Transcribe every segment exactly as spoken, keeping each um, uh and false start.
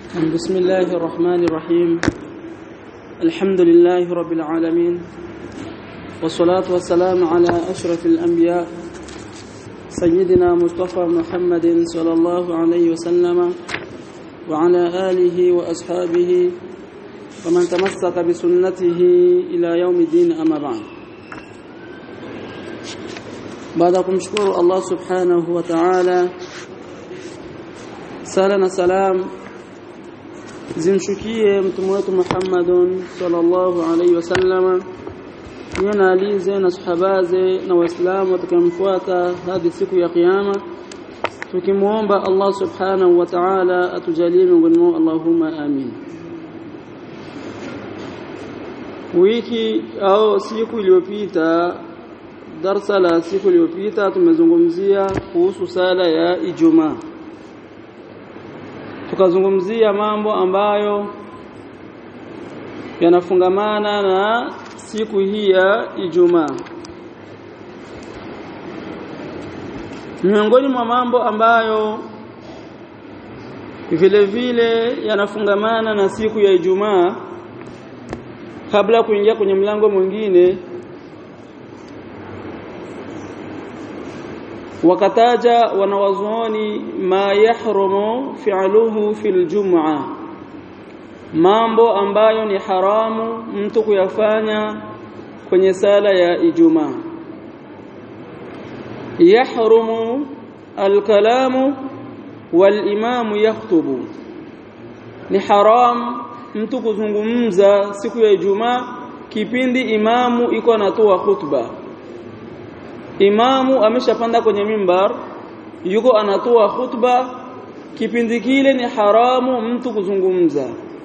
بسم الله الرحمن الرحيم. الحمد لله رب العالمين، والصلاة والسلام على أشرف الأنبياء سيدنا مصطفى محمد صلى الله عليه وسلم وعلى آله وأصحابه ومن تمسك بسنته إلى يوم الدين. أما بعد، بعدكم شكر الله سبحانه وتعالى. سالنا سلام zimshukie mtume wetu Muhammadun sallallahu alayhi wasallam, yana alize na sahabaze na waislamu tukamfuata hadi siku ya kiyama, tukimuomba Allah subhanahu wa ta'ala atujalie miongoni mwao, Allahumma amin. Wiki au siku iliyopita, darasa la siku iliyopita tumezungumzia kuhusu sala ya Ijumaa. Tukazungumzia mambo ambayo yanafungamana na siku hii ya Ijumaa. Miongoni mwa mambo ambayo vile vile yanafungamana na siku ya Ijumaa, kabla kuingia kwenye mlango mwingine, wakataja wanawazuoni ma yahrumu fi'luhu fil jum'a, mambo ambayo ni haramu mtu kuyafanya kwenye sala ya Ijumaa. Yahrumu alkalamu wal imamu yakhutubu, ni haram mtu kuzungumza siku ya Ijumaa kipindi imamu iko anatoa khutba. Imamu ameshapanda kwenye mimbar, yuko anatoa khutba, kipindi kile ni haramu mtu kuzungumza.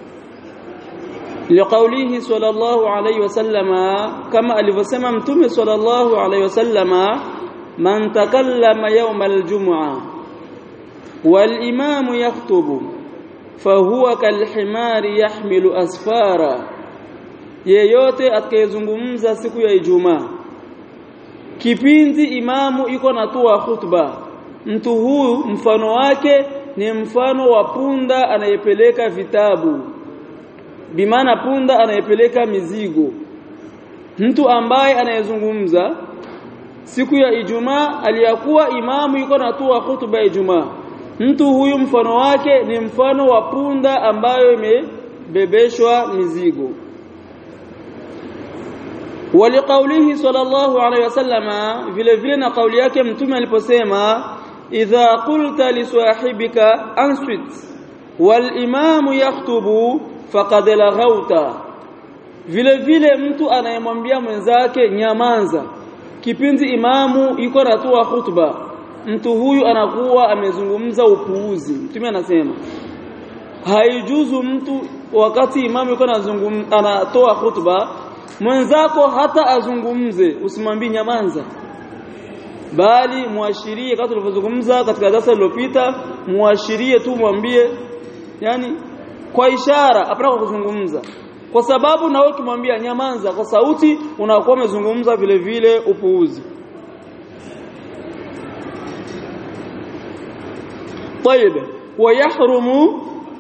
Liqaulihi sallallahu alayhi wasallama, kama alivyosema mtume sallallahu alayhi wasallama, man takallama yawm aljum'a wal imamu yakhutubu fahuwa kalhimari yahmilu asfara, yeyote atakayezungumza siku ya Ijumaa kipindi imamu iko natoa khutba, mtu huyu mfano wake ni mfano wa punda anayepeleka vitabu, bimaana punda anayepeleka mizigo. Mtu ambaye anayezungumza siku ya Ijumaa aliyakuwa imamu iko natoa khutba ya Ijumaa, mtu huyu mfano wake ni mfano wa punda ambayo imebebeshwa mizigo. Waliqaulihi sallallahu alayhi wasallama, vile vile na kauli yake mtume aliposema, idha qulta li sahibika answit wal imamu yakhutubu faqad laghauta, vile vile mtu anayemwambia mwenzake nyamanza kipindi imamu iko natoa khutba, mtu huyu anakuwa amezungumza upuuzi. Mtume anasema haijuzu mtu wakati imamu iko anatoa khutba mwenzako hata azungumze usimwambie nyamanza, bali muashirie kama tulivyozungumza katika darasa lililopita, muashirie tu, mwambie yani kwa ishara, hapana kwa kuzungumza, kwa sababu na wewe ukimwambia nyamanza kwa sauti unakuwa umezungumza vile vile upuuzi. طيب ويحرم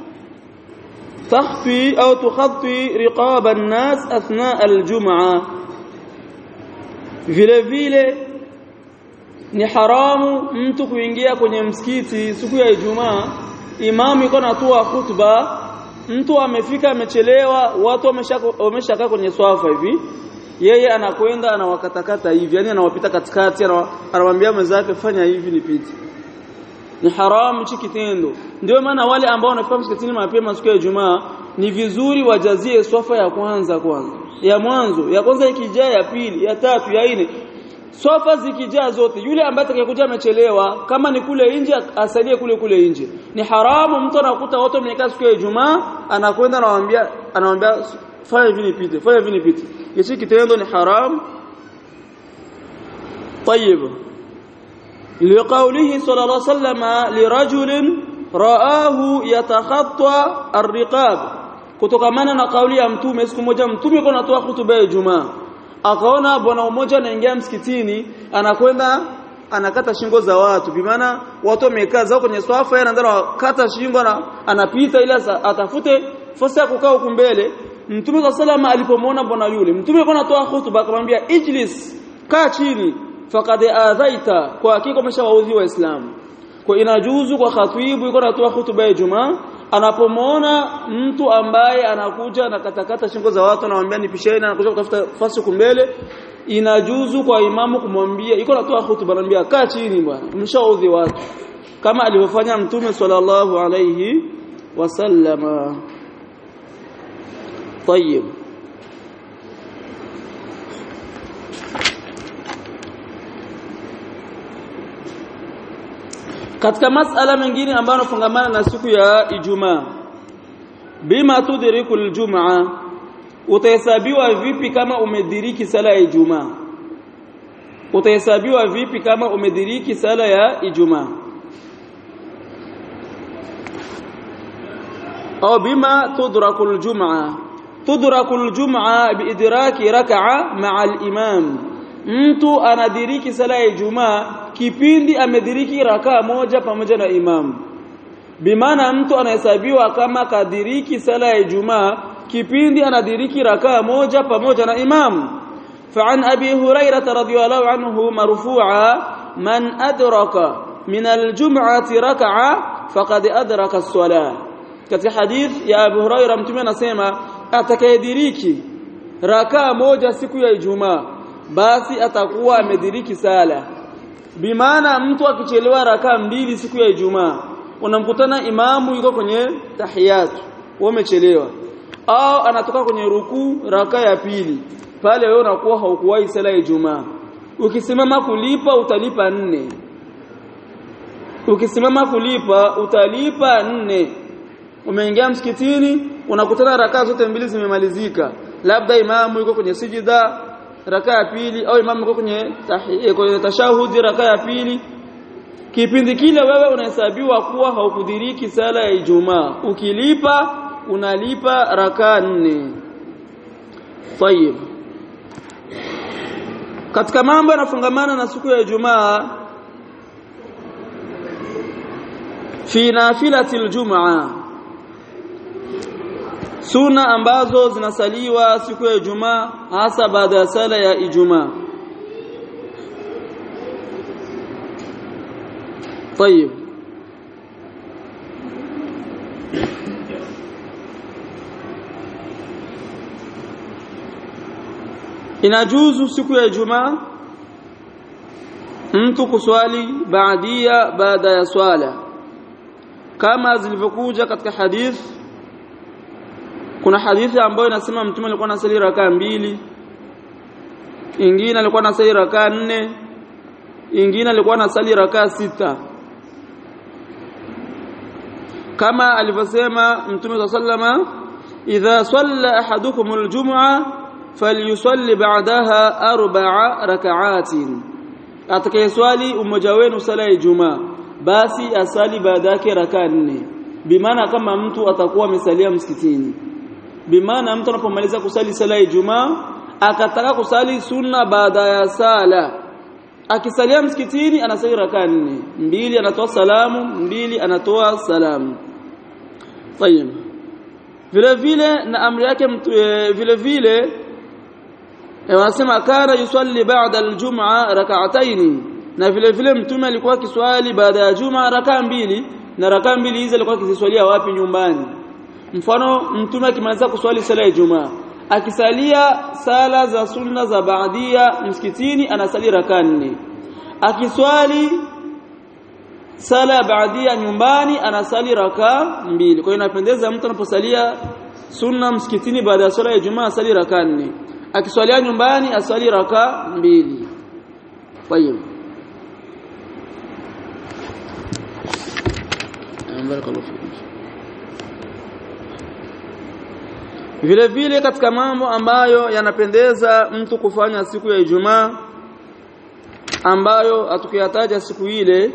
تخفي أو تخطي رقاب الناس أثناء الجمعة, vile vile ni haramu mtu kuingia kwenye msikiti siku ya Ijumaa, imamu iko anatoa khutba, mtu amefika amechelewa, watu wameshakaa kwenye swafa hivi, yeye anakwenda anawakatakata hivi, yani anawapita katikati, anamwambia mwenzake fanya hivi nipite. Ni haramu hichi kitendo. Ndio maana wale ambao wanafika msikitini mapema siku ya Ijumaa ni vizuri wajazie swafa ya kwanza kwanza, ya mwanzo, ya kwanza ikijaa, ya pili, ya tatu, ya nne. Swafa zikijaa zote, yule ambaye atakayekuja amechelewa kama ni kule nje asalie kule kule nje. Ni haramu mtu anakuta watu wamekaa siku ya Ijumaa anakwenda anawaambia anawaambia fanya hivi nipite, fanya hivi nipite. Hichi kitendo ni haramu. طيب لقوله صلى الله عليه وسلم لرجل رآه يتخطى الرقاب, kutokamana na kauli ya mtume. Siku moja mtume alikuwa anatoa hutuba ya Ijumaa, akaona bwana mmoja anaingia msikitini anakwenda anakata shingo za watu bimaana watu wamekaa zao kwenye swafa yeye anaanza kukata shingo na anapita ili atafute fursa ya kukaa huko mbele. Mtume sallallahu alipomwona bwana yule mtume alikuwa anatoa hutuba akamwambia ijlis, kaa chini, faqad adhaita, kwa hakika umeshawaudhi waislamu. Kwa inajuzu kwa khatibu yuko anatoa hutuba ya Ijumaa anapomwona mtu ambaye anakuja na katakata shingo za watu anamwambia nipisheni, anakuja kutafuta fasi kumbele, inajuzu kwa imamu kumwambia yuko anatoa hutuba anamwambia kaa chini bwana, umeshaudhi watu, kama alivyofanya mtume sallallahu alayhi wasallama. طيب katika masala mengine ambayo yanafungamana na siku ya Ijumaa, bima tudrikul jumaa, utahesabiwa vipi kama umediriki sala ya Ijumaa? Utahesabiwa vipi kama umediriki sala ya Ijumaa? au bima tudrakul jumaa, tudrakul jumaa biidraki rak'a ma'a al-imam, mtu anadiriki sala ya Ijumaa kipindi amediriki rakaa moja pamoja na imam. Bimaana mtu anahesabiwa kama kadiriki sala ya Ijumaa kipindi anadiriki rakaa moja pamoja na imam. Fa'an Abi Hurairah radhiyallahu anhu marfu'a, man adraka min al-jum'ati rak'a faqad adraka as-salah. Katika hadith ya Abu Hurairah mtume anasema atakayediriki rakaa moja siku ya Ijumaa basi atakuwa amediriki sala. Bimaana mtu akichelewa rakaa mbili siku ya Ijumaa, unamkutana imamu yuko kwenye tahiyatu, wewe umechelewa, au anatoka kwenye rukuu rakaa ya pili, pale wewe unakuwa haukuwahi sala ya Ijumaa. Ukisimama kulipa utalipa nne. Ukisimama kulipa utalipa nne. Umeingia msikitini unakutana rakaa zote mbili zimemalizika, labda imamu yuko kwenye sijida rakaa ya pili au imamu yuko kwenye tahiyya kwenye tashahudi rakaa ya pili, kipindi kile wewe unahesabiwa kuwa haukudiriki sala ya Ijumaa. Ukilipa unalipa rakaa nne. Tayeb, katika mambo yanafungamana na siku ya Ijumaa, fi nafilatil jumaa, sunna ambazo zinasaliwa siku ya Ijumaa hasa baada ya sala ya Ijumaa. طيب inajuzu siku ya Ijumaa mtu kuswali baadia baada ya swala kama zilivyokuja katika hadith. Kuna hadithi ambayo inasema mtume alikuwa anasali rakaa mbili, ingine alikuwa anasali rakaa nne, ingine alikuwa anasali rakaa sita, kama alivyosema mtume sallama idha salla ahadukum aljum'a falyusalli ba'daha arba'a rak'atin, atakayeswali umoja wenu sala ya Ijumaa basi asali baada yake rakaa nne. Bimaana kama mtu atakuwa amesalia msikitini, bimaana mtu anapomaliza kusali sala ya Ijumaa akataka kusali sunna baada ya sala, akisalia msikitini anasali rakaa nne, mbili anatoa salamu, mbili anatoa salamu. Tayeb, vile vile na amri yake vile vile wanasema kana yusalli ba'da al-jum'a rak'atayn, na vile vile mtume alikuwa akiswali baada ya Jumaa rakaa mbili, na rakaa mbili hizo alikuwa akiziswalia wapi? Nyumbani. Mfano mtume akimaliza kuswali sala ya Ijumaa akisalia sala za sunna za baadia msikitini anasali rakaa nne, akiswali sala baadia nyumbani anasali rakaa mbili. Kwa hiyo inapendeza mtu anaposalia sunna msikitini baada ya sala ya Ijumaa asali rakaa nne, akiswalia nyumbani asali rakaa mbili. Tayeb, barakallahu fikum. Vile vile katika mambo ambayo yanapendeza mtu kufanya siku ya Ijumaa ambayo atukiyataja siku ile,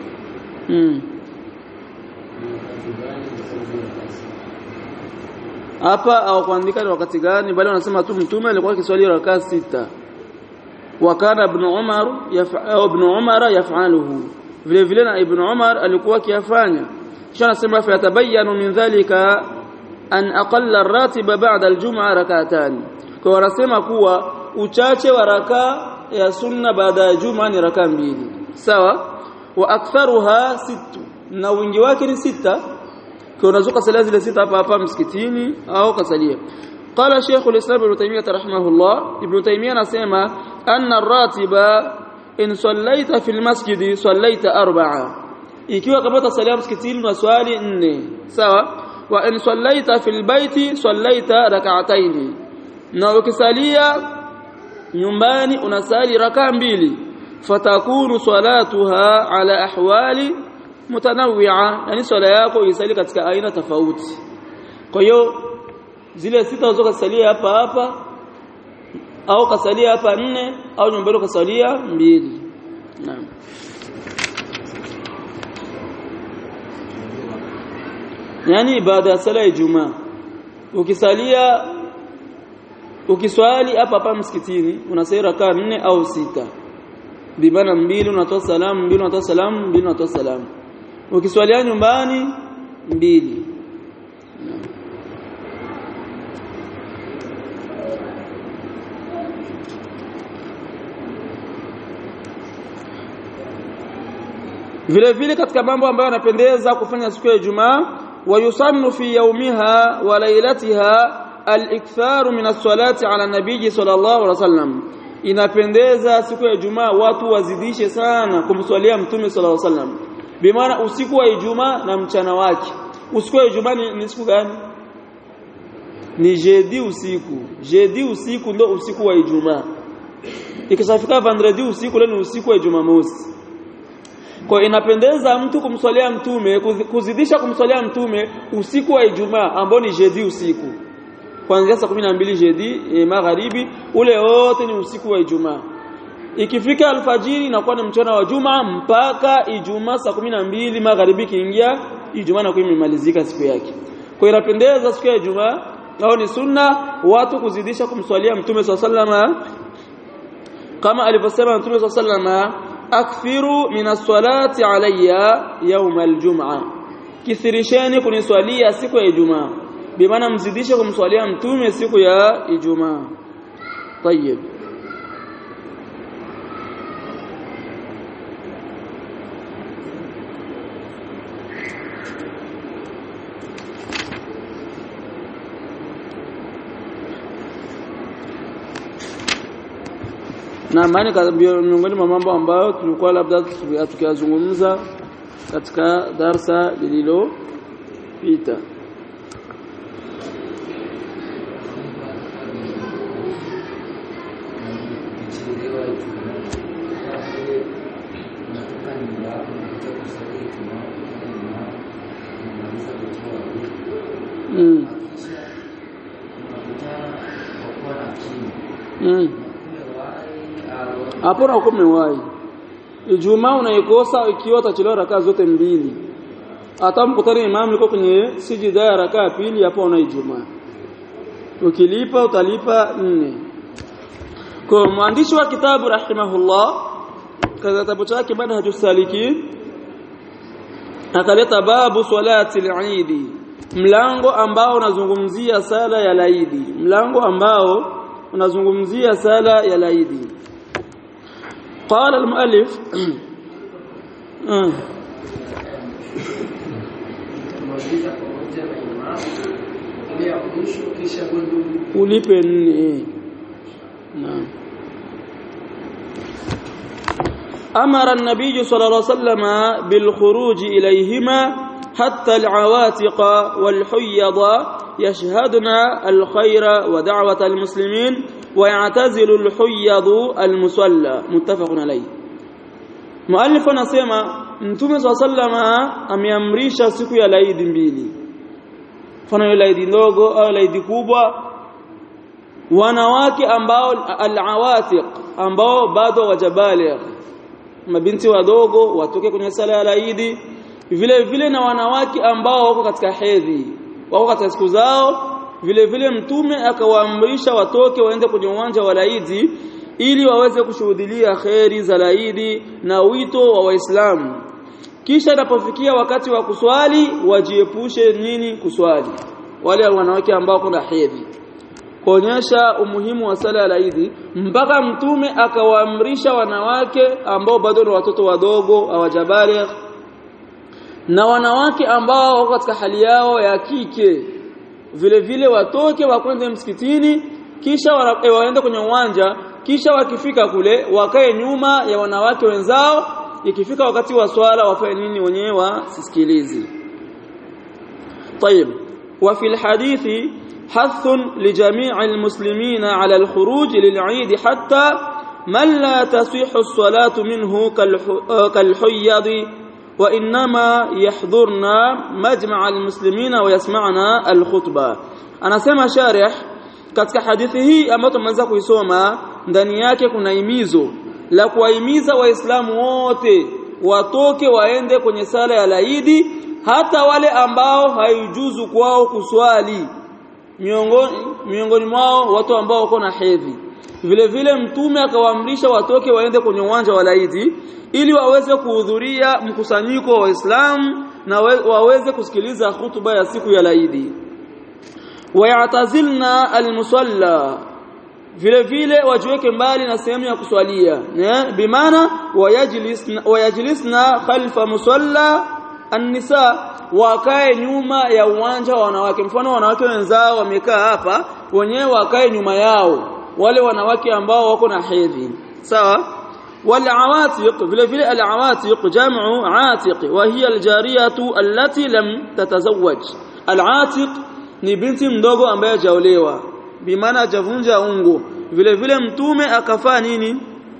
hmm. hapa au kuandika ni wakati gani, bali wanasema tu mtume alikuwa akiswali rakaa sita. Wa kana ibn Umar yaf'alu ibn Umar yaf'aluhu, vile vile na ibn Umar alikuwa akiyafanya. Kisha anasema fa yatabayanu min dhalika an aqalla ar-ratiba ba'da al-jum'a rak'atan. Kwa wanasema kuwa uchache wa rakaa ya sunna baada ya juma ni rakaa mbili, sawa. Wa aktharuha sittu, na wingi wake ni sita. Kwa unazuka sala zile sita hapa hapa msikitini au kasalia. Qala Sheikh al-Islam Ibn Taymiyyah rahimahullah, Ibn Taymiyyah anasema anna ar-ratiba in sallaita fil masjid sallaita arba'a, ikiwa kabata sala msikitini na swali nne, sawa. Wa in sallaita fil baiti sallaita rak'atayn, na ukisalia nyumbani unasali rakaa mbili. Fatakunu salatuha ala ahwali mutanawwi'a, yani swala yako isali katika aina tofauti. Kwa hiyo zile sita uzoka salia hapa hapa au kasalia hapa nne au nyumbani kasalia mbili. Naam. Yani baada ya sala ya Ijumaa ukisalia ukiswali hapa hapa msikitini unasali rakaa nne au sita, bimana mbili unatoa salamu, mbili unatoa salamu, mbili unatoa salamu. Ukiswalia nyumbani mbili. Vile vile katika mambo ambayo yanapendeza kufanya siku ya Ijumaa, wa yusannu fi yawmiha wa lailatiha al-iktharu min as-salati ala nabii sallallahu alaihi wasallam. Inapendeza siku ya Ijumaa watu wazidishe sana kumswalia mtume sallallahu alaihi wasallam. Bimaana usiku wa Ijumaa na mchana wake. Usiku wa Ijumaa ni, ni siku gani? Ni jeudi usiku. Jeudi usiku ndio usiku wa Ijumaa. Ikisafika vendredi usiku leo ni usiku wa Jumamosi. Kwa inapendeza mtu kumswalia mtume, kuzidisha kumswalia mtume usiku wa Ijumaa ambao ni jeudi usiku. Kuanzia saa kumi na mbili jeudi e, magharibi, ule wote ni usiku wa Ijumaa. Ikifika alfajiri inakuwa ni mchana wa Jumaa mpaka Ijumaa saa kumi na mbili magharibi kiingia, Ijumaa na kuimalizika siku yake. Kwa inapendeza siku ya Ijumaa au ni sunna watu kuzidisha kumswalia mtume sallallahu alaihi wasallam, kama alivyosema mtume sallallahu alaihi wasallam, akthiru minas salati alayya yawm aljum'a, kithirisheni kuniswalia siku ya Ijumaa, bimaana mzidishe kumswalia mtume siku ya Ijumaa. Tayyib. Na maana miongoni mwa mambo ambayo tulikuwa labda tukiyazungumza katika darasa lililopita, mm. Mm. Hapo na ukomewahi. Ijumaa unaikosa ikiwa utachelewa rakaa zote mbili. Hata mkutani imam yuko kwenye sijida ya rakaa pili, hapo una Ijumaa. Ukilipa utalipa nne. Kwa mwandishi wa kitabu rahimahullah katika kitabu chake Manhajus Salikin akaleta babu salati al-Eid, mlango ambao unazungumzia sala ya Eid, mlango ambao unazungumzia sala ya Eid. قال المؤلف ulipe nini? Naam. أمر النبي صلى الله عليه وسلم بالخروج إليهما حتى العواتق والحيض يشهدن الخير ودعوة المسلمين ويعتزل الحيض المصلى. متفق عليه. مؤلف anasema Mtume صلى الله عليه وسلم ameamrisha siku ya Eid mbili, mfano ya Eid ndogo au Eid kubwa, wanawake ambao al-awatiq ambao bado wajabaligh, mabinti wadogo watoke kwenye sala ya Eid, vile vile na wanawake ambao wako katika hedhi, wako katika siku zao vile vile mtume akawaamrisha watoke waende kwenye uwanja wa laidi ili waweze kushuhudia khairi za laidi na wito wa Waislamu. Kisha inapofikia wakati wa kuswali wajiepushe nini kuswali wale wanawake ambao kuna hedhi, kuonyesha umuhimu wa sala ya laidi. Mpaka mtume akawaamrisha wanawake ambao bado ni watoto wadogo hawajabaligh na wanawake ambao wako katika hali yao ya kike vile vile watoke wakwende msikitini, kisha waende kwenye uwanja, kisha wakifika kule wakae nyuma ya wanawake wenzao, ikifika wakati wa swala wafanye nini wenyewe wasisikilize. طيب وفي الحديث حث لجميع المسلمين على الخروج للعيد حتى من لا تصح الصلاة منه كالحيض وإنما يحضرنا مجمع المسلمين ويسمعنا الخطبة. anasema sharih katika hadithi hii ambayo tumeweza kuisoma ndani yake kuna himizo la kuwahimiza waislamu wote watoke waende kwenye sala ya laidi, hata wale ambao haijuzu kwao kuswali miongoni miongoni mwao watu ambao wako na hedhi. Vile vile mtume akawaamrisha watoke waende kwenye uwanja wa laidi ili waweze kuhudhuria mkusanyiko wa Waislamu na waweze kusikiliza hutuba ya siku ya laidi. Wayatazilna almusalla, vile vile wajiweke mbali na sehemu ya kuswalia, bimaana wayajlisna wayajlisna khalfa musalla an-nisa, wakae nyuma ya uwanja wa wanawake. Mfano wanawake wenzao wamekaa hapa, wenyewe wakae nyuma yao wale wanawake ambao wako na hedhi, sawa. والعواتق vile vile العواتق جمع عاتق وهي الجاريه التي لم تتزوج. العاتق ni binti mdogo ambaye hajaolewa, bimaana hajavunja ungo. Vile vile mtume akafaa nini,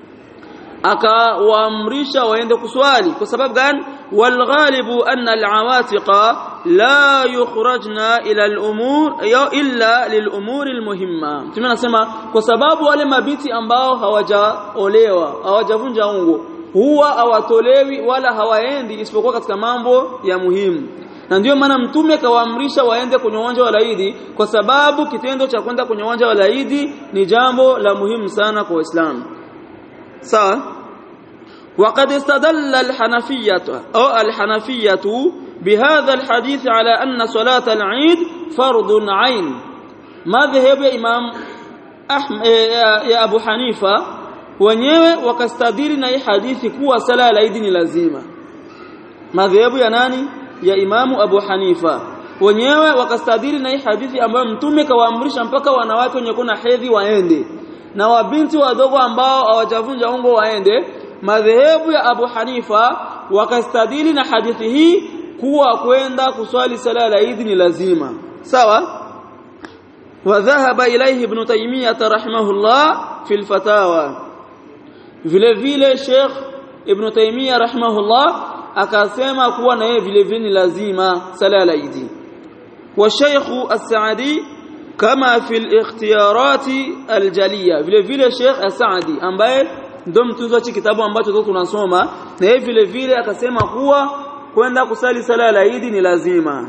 akawaamrisha waende kuswali. Kwa sababu gani? walghalibu anna alawatiqa la yukhrajna ila al-umur illa lil-umur al-muhimma. Mtume anasema kwa sababu wale mabiti ambao hawajaolewa, hawajavunja ungo, huwa hawatolewi wala hawaendi isipokuwa katika mambo ya muhimu. Na ndio maana mtume kawaamrisha waende kwenye uwanja wa laidi, kwa sababu kitendo cha kwenda kwenye uwanja wa laidi ni jambo la muhimu sana kwa Waislamu. sawa. وقد استدل الحنفية أو الحنفية بهذا الحديث على أن صلاة العيد فرض عين. مذهب إمام أحمد يا أبو حنيفة wenyewe wakastadili na hii hadithi kuwa sala ya Eid ni lazima. Madhehebu ya nani? Ya Imamu Abu Hanifa. Wenyewe wakastadili na hii hadithi ambayo mtume kawaamrisha mpaka wanawake wenye kuna hedhi waende na wabinti wadogo ambao hawajavunja ungo waende. Madhehebu ya Abu Hanifa wakastadili na hadithi hii kuwa kwenda kuswali sala ya Eid ni lazima. Sawa? وذهب إليه ابن تيمية رحمه الله في الفتاوى. vile vile Sheikh Ibn Taymiyyah rahimahullah akasema kuwa na yeye vile vile ni lazima sala ya Eid. Wa Sheikh As-Saadi kama fi al-ikhtiyarat al-jaliyah, vile vile Sheikh As-Saadi ambaye ndio mtunzi wa kitabu ambacho tunasoma, na yeye vile vile akasema kuwa kwenda kusali sala ya Eid ni lazima.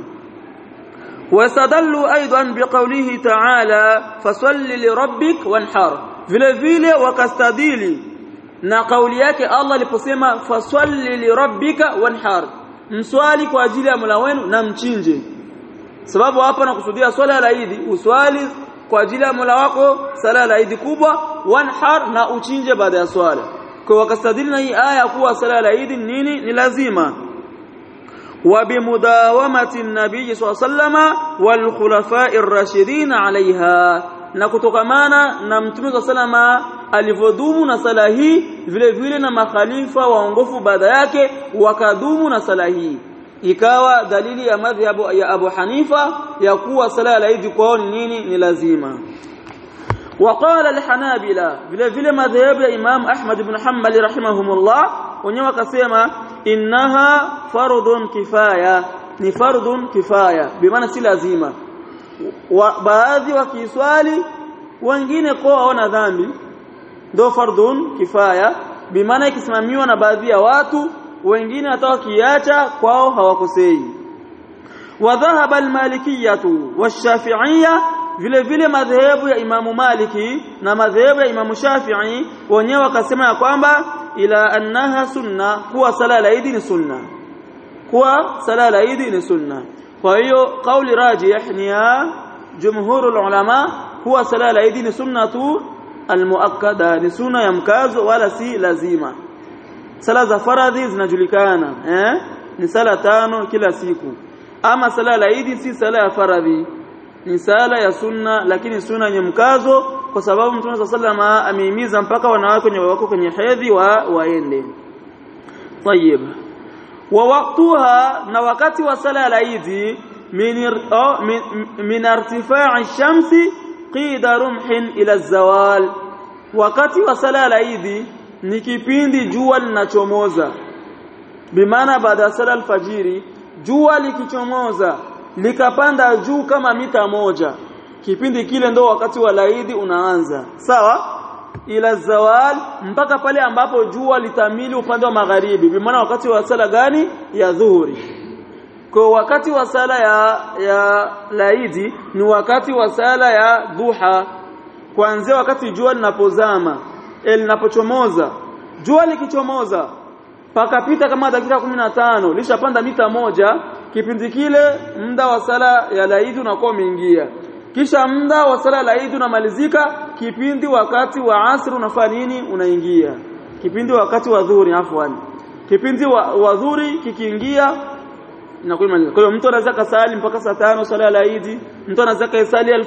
واستدلوا ايضا بقوله تعالى فصل لربك وانحر. vile vile wakastadili na kauli yake Allah aliposema fasalli lirabbika wanhar, mswali kwa ajili ya Mola wenu na mchinje. Sababu hapa nakusudia swala ya Eid, uswali kwa ajili ya Mola wako sala ya Eid kubwa, wanhar na uchinje baada ya swala. Kwa wakastadili na hii aya kuwa sala ya Eid nini ni lazima. وبمداومه النبي صلى الله عليه وسلم والخلفاء الراشدين عليها, na kutokamana na mtume صلى الله عليه وسلم alivodumu na sala hii, vile vile na makhalifa waongofu baada yake wakadumu na sala hii, ikawa dalili ya madhhabu ya Abu Hanifa ya kuwa sala ya Eid kwao nini ni lazima. وقال الحنابلة vile vile madhhabu ya Imam Ahmad ibn Hanbal rahimahumullah wenyewe wakasema innaha fardun kifaya, ni fardun kifaya bimaana si lazima. Wa baadhi wakiswali wengine kwa hawana dhambi, ndio fardun kifaya bimaana ikisimamiwa na baadhi ya watu, wengine hata wakiacha kwao hawakosei. وذهب المالكية والشافعية vile vile madhehebu ya Imamu Maliki na madhehebu ya Imamu Shafi'i wenyewe wakasema ya kwamba ila annaha sunna, kuwa sala la Eid ni sunna, kuwa sala la Eid ni sunna. Kwa hiyo kauli rajih ni ya jumhurul ulama, kuwa sala la Eid ni sunnatu almuakkada, ni sunna ya mkazo wala si lazima. Sala za faradhi zinajulikana, eh ni sala tano kila siku. Ama sala la Eid si sala ya faradhi, ni sala ya sunna, lakini sunna yenye mkazo, kwa sababu Mtume sallallahu alayhi wasallam amehimiza mpaka wanawake wenye wako kwenye hedhi wa waende. Tayeb. Wa waqtuha, na wakati wa sala la Eid min min irtifa'i shamsi qida rumhin ila zawal, wakati wa sala la Eid ni kipindi jua linachomoza, bimaana baada ya sala alfajiri jua likichomoza likapanda juu kama mita moja, kipindi kile ndo wakati wa Eid unaanza, sawa, ila zawal, mpaka pale ambapo jua litamili upande wa magharibi, bimaana wakati wa sala gani? Ya dhuhuri. Kwa wakati wa sala ya ya Eid ni wakati wa sala ya duha, kuanzia wakati jua linapozama linapochomoza. Jua likichomoza pakapita kama dakika kumi na tano lishapanda mita moja, kipindi kile muda wa sala ya Eid unakuwa umeingia. Kisha muda wa sala ya Eid unamalizika, kipindi wakati wa asr unafanya nini? Unaingia. Kipindi wakati wa dhuhuri, afwan, kipindi wa, wa dhuhuri kikiingia inakuwa imalizika. Kwa hiyo mtu anaweza kusali mpaka saa tano sala ya Eid, mtu anaweza kusali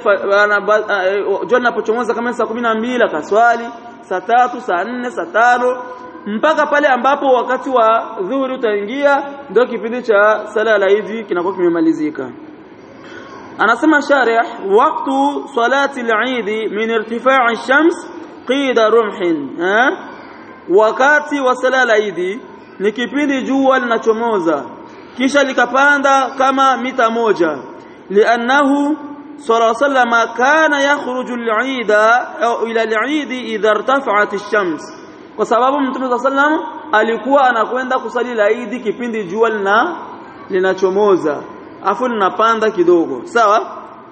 jua linapochomoza kama saa kumi na mbili akaswali, saa tatu, saa nne, saa tano, mpaka pale ambapo wakati wa dhuhuri utaingia, ndio kipindi cha sala ya Eid kinakuwa kimemalizika. Anasema sharih, waqtu salati al-Eid min irtifa'i ash-shams qida rumhin, eh wakati wa sala ya Eid ni kipindi jua linachomoza kisha likapanda kama mita moja, li'annahu sallallahu alayhi wasallam kana yakhruju al-Eid au ila al-Eid idha irtafa'at ash-shams, kwa sababu Mtume sallallahu alayhi wasallam alikuwa anakwenda kusali Eid kipindi jua lina linachomoza afu linapanda kidogo, sawa.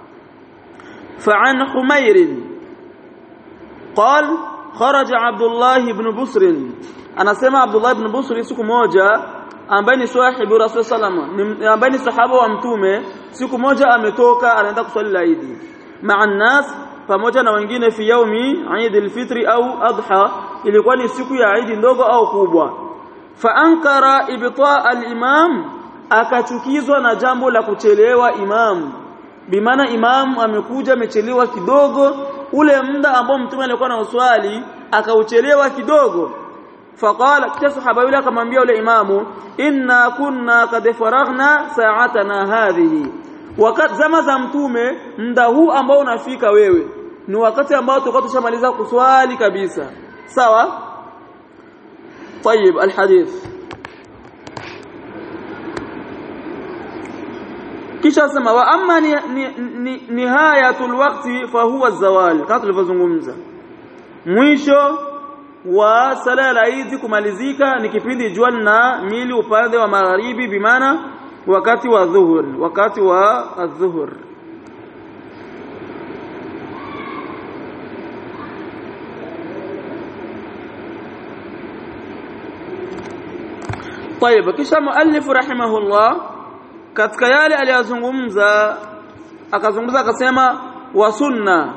Fa'an Humair قال خرج عبد الله بن بصر, anasema Abdullah ibn Busr siku moja, ambaye ni sahibu Rasul sallallahu alayhi wasallam, ambaye ni sahaba wa Mtume, siku moja ametoka anaenda kusali Eid ma'a nas, pamoja na wengine, fi yaumi Eid al-Fitr au Adha, ilikuwa ni siku ya Eid ndogo au kubwa. Fa ankara ibta' al-imam, akachukizwa na jambo la kuchelewa imam, bimaana imam amekuja amechelewa kidogo, ule muda ambao Mtume alikuwa na uswali akauchelewa kidogo. Faqala, kisha sahaba yule akamwambia yule imamu, inna kunna qad faraghna sa'atana hadhihi, wakati zama za Mtume muda huu ambao unafika wewe ni wakati ambao tulikuwa tushamaliza kuswali kabisa, sawa. Tayeb, alhadith. Kisha sema wa amma nihayatul waqti fa huwa az-zawal, kama tulivyozungumza, mwisho wa sala ya Eid kumalizika ni kipindi jua na mili upande wa magharibi, bimaana wakati wa dhuhur, wakati wa adh-dhuhur. Tayeb, kisha muallif rahimahullah katika yale aliyozungumza akazungumza akasema wa sunna,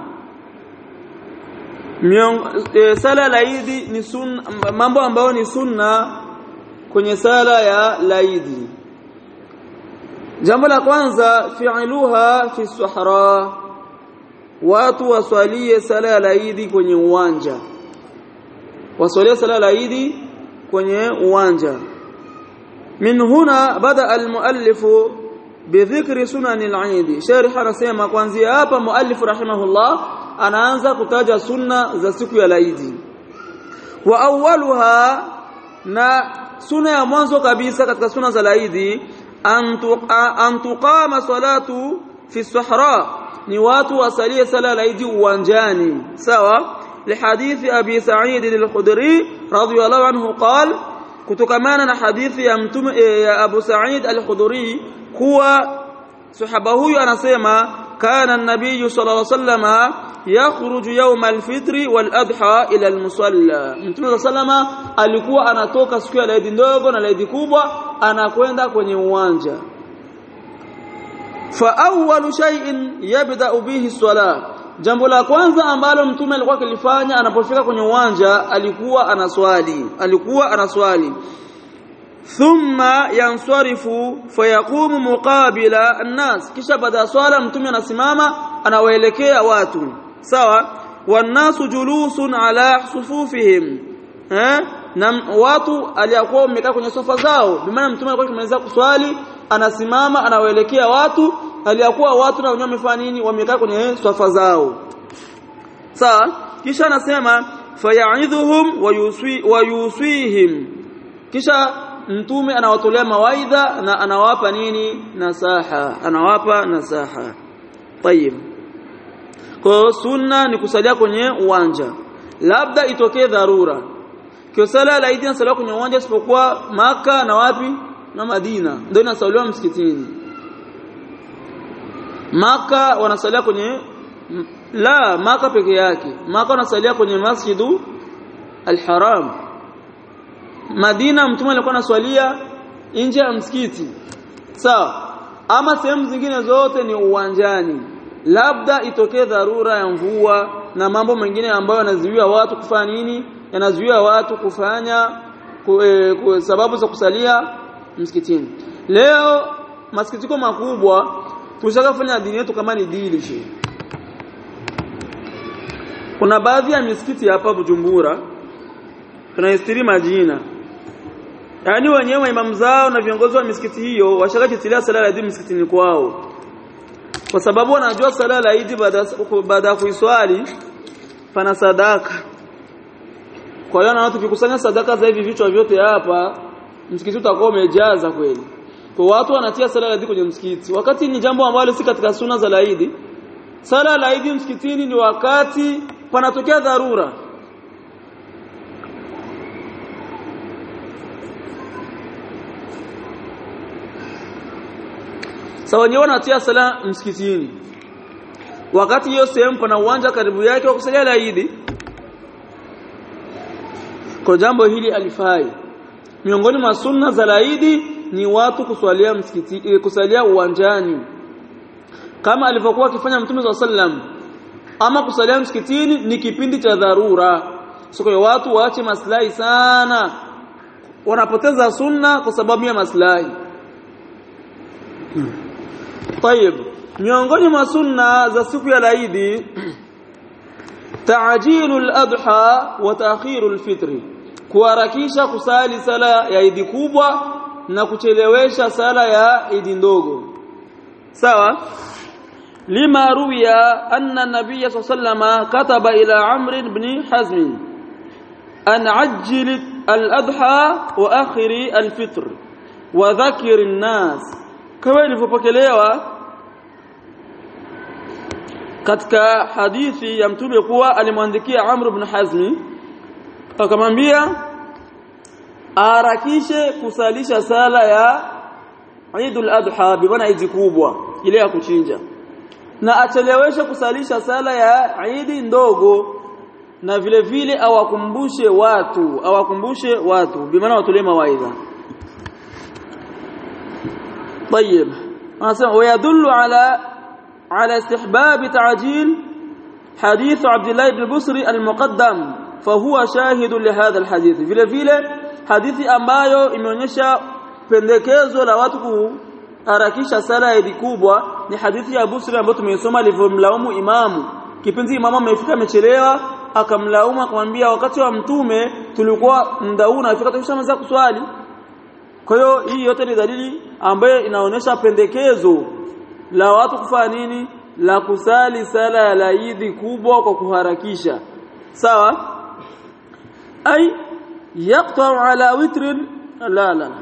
e, sala la Eid ni sunna, mambo ambayo ni sunna kwenye sala ya Eid. Jambo la kwanza, fi'luha fi sahra, watu waswalie sala ya Eid kwenye uwanja, waswalie sala ya Eid kwenye uwanja. من هنا بدأ المؤلف بذكر سنن العيد. شارح anasema kuanzia hapa muallif rahimahullah anaanza kutaja sunna za siku ya Eid. Wa awwaluha, na sunna ya mwanzo kabisa katika sunna za Eid, an tuqama salatu fi sahra, ni watu wasalie sala ya Eid uwanjani, sawa. Lihadithi Abi Sa'id al-Khudri radhiyallahu anhu qala, kutokamana na hadithi ya mtume ya Abu Sa'id al-Khudri kuwa sahaba huyu anasema, kana an-nabiy sallallahu alayhi wasallam yakhruju yawm al-fitr wal-adha ila al-musalla. Mtume sallama alikuwa anatoka siku ya Eid ndogo na Eid kubwa anakwenda kwenye uwanja. Fa awwalu shay'in yabda'u bihi as-salah, jambo la kwanza ambalo mtume alikuwa akilifanya anapofika kwenye uwanja alikuwa anaswali alikuwa anaswali thumma yansarifu fayaqumu muqabila an-nas, kisha baada ya swala mtume anasimama anawaelekea watu, sawa. Wan-nasu julusun ala sufufihim, eh, na watu aliyakuwa wamekaa kwenye sofa zao, kwa maana mtume alikuwa akimaliza kuswali anasimama anawaelekea watu, aliyakuwa watu na wenyewe wamefanya nini, wamekaa kwenye sofa zao, sawa. Kisha anasema faya'idhuhum wa yuswihim, kisha mtume anawatolea mawaidha na anawapa nini, nasaha, anawapa nasaha. Tayeb, kwa sunna ni kusalia kwenye uwanja, labda itokee dharura. Kwa sala la Eid inasaliwa kwenye uwanja isipokuwa Maka na wapi na Madina ndio inasaliwa msikitini. Maka wanasalia kwenye la Maka peke yake, Maka wanasalia kwenye Masjidu al-Haram. Madina mtume alikuwa anaswalia nje ya msikiti, sawa. Ama sehemu zingine zote ni uwanjani, labda itokee dharura ya mvua na mambo mengine ambayo yanazuia watu kufanya nini, yanazuia watu kufanya kwa sababu za kusalia msikitini. Leo masikitiko makubwa tushakafanya dini yetu kama ni dili shi. Kuna baadhi ya misikiti hapa Bujumbura tunaistiri majina, yaani wenyewe imam zao na viongozi wa misikiti hiyo washakatilia sala la Eid msikitini kwao, kwa sababu wanajua sala la Eid baada baada ya kuiswali pana sadaka. Kwa hiyo na watu kikusanya sadaka za hivi vichwa vyote hapa, msikiti utakuwa umejaza kweli. Kwa watu wanatia sala la Eid kwenye msikiti, wakati ni jambo ambalo si katika sunna za Eid. Sala la Eid msikitini ni wakati panatokea dharura. Sawa, wenyewe wanatia sala msikitini wakati hiyo sehemu pana uwanja karibu yake wa kusalia la Eid. Kwa jambo hili alifai. Miongoni mwa sunna za Eid ni watu kuswalia msikiti, kusalia uwanjani kama alivyokuwa akifanya Mtume صلى الله عليه وسلم. Ama kusalia msikitini ni kipindi cha dharura, sio kwa watu waache maslahi sana, wanapoteza sunna kwa sababu ya maslahi. Tayeb, miongoni mwa sunna za siku ya Eid ta'jilul adha wa ta'khirul fitri, kuharakisha kusali sala ya Eid kubwa na kuchelewesha sala ya Eid ndogo, sawa. Lima ruwiya anna an-nabiy sallallahu alayhi wasallam kataba ila Amr ibn Hazm an ajjil al-adha wa akhir al-fitr wa dhakir an-nas, kama ilivyopokelewa katika hadithi ya mtume kuwa alimwandikia Amr ibn Hazm akamwambia aharakishe kusalisha sala ya Eidul Adha, bimaana Eid kubwa ile ya kuchinja, na acheleweshe kusalisha sala ya Eid ndogo, na vile vile awakumbushe watu awakumbushe watu bimaana watolee mawaidha. طيب, anasema ويدل على على استحباب تعجيل حديث عبد الله بن بصري المقدم فهو شاهد لهذا الحديث. vile vile hadithi ambayo imeonyesha pendekezo la watu kuharakisha sala Eid kubwa ni hadithi ya Busri ambayo tumesoma alivyomlaumu imamu kipindi imamu amefika amechelewa, akamlaumu akamwambia wakati wa mtume tulikuwa ndauna afika tushamaliza kuswali. Kwa hiyo hii yote ni dalili ambayo inaonyesha pendekezo la watu kufanya nini, la kusali sala ya Eid kubwa kwa kuharakisha, sawa. Ai yaqta'u ala witrin, la la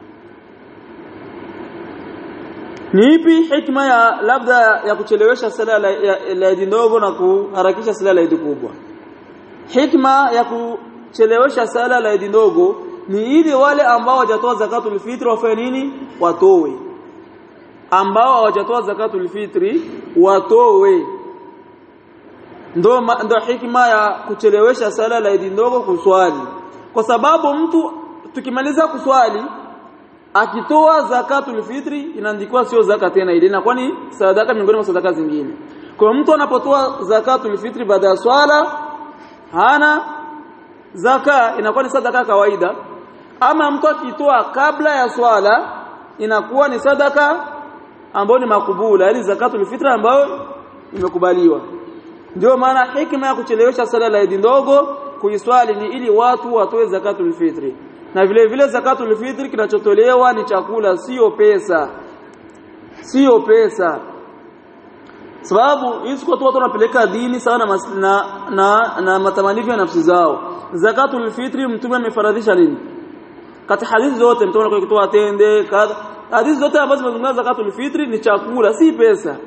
ni ipi hikma ya labda ya kuchelewesha sala ya Eid ndogo na kuharakisha sala ya Eid kubwa? Hikma ya kuchelewesha sala ya Eid ndogo ni ili wale ambao hawajatoa zakatul fitr wafanye nini, watoe. ambao hawajatoa zakatul fitri watowe. Ndo ndo hikma ya kuchelewesha sala la Eid ndogo kuswali, kwa sababu mtu tukimaliza kuswali akitoa zakatul fitri inaandikwa sio zaka tena, ile inakuwa ni sadaka miongoni mwa sadaka zingine. Kwa mtu anapotoa zakatul fitri baada ya swala hana zaka, inakuwa ni sadaka kawaida. Ama mtu akitoa kabla ya swala inakuwa ni sadaka ambayo ni makubula, yani zakatul fitri ambayo imekubaliwa. Ndio maana hikma ya kuchelewesha sala la Eid ndogo kuiswali ni ili watu watoe zakatul fitri. Na vile vile zakatul fitri kinachotolewa ni chakula, sio pesa. Sio pesa. Sababu hizo watu watu wanapeleka dini sana na na, na matamanio ya nafsi zao. Zakatul fitri mtume amefaradhisha nini? Katika hadithi zote mtume anakuwa kutoa tende, kadha. Hadithi zote ambazo zinazungumza zakatul fitri ni chakula, si pesa.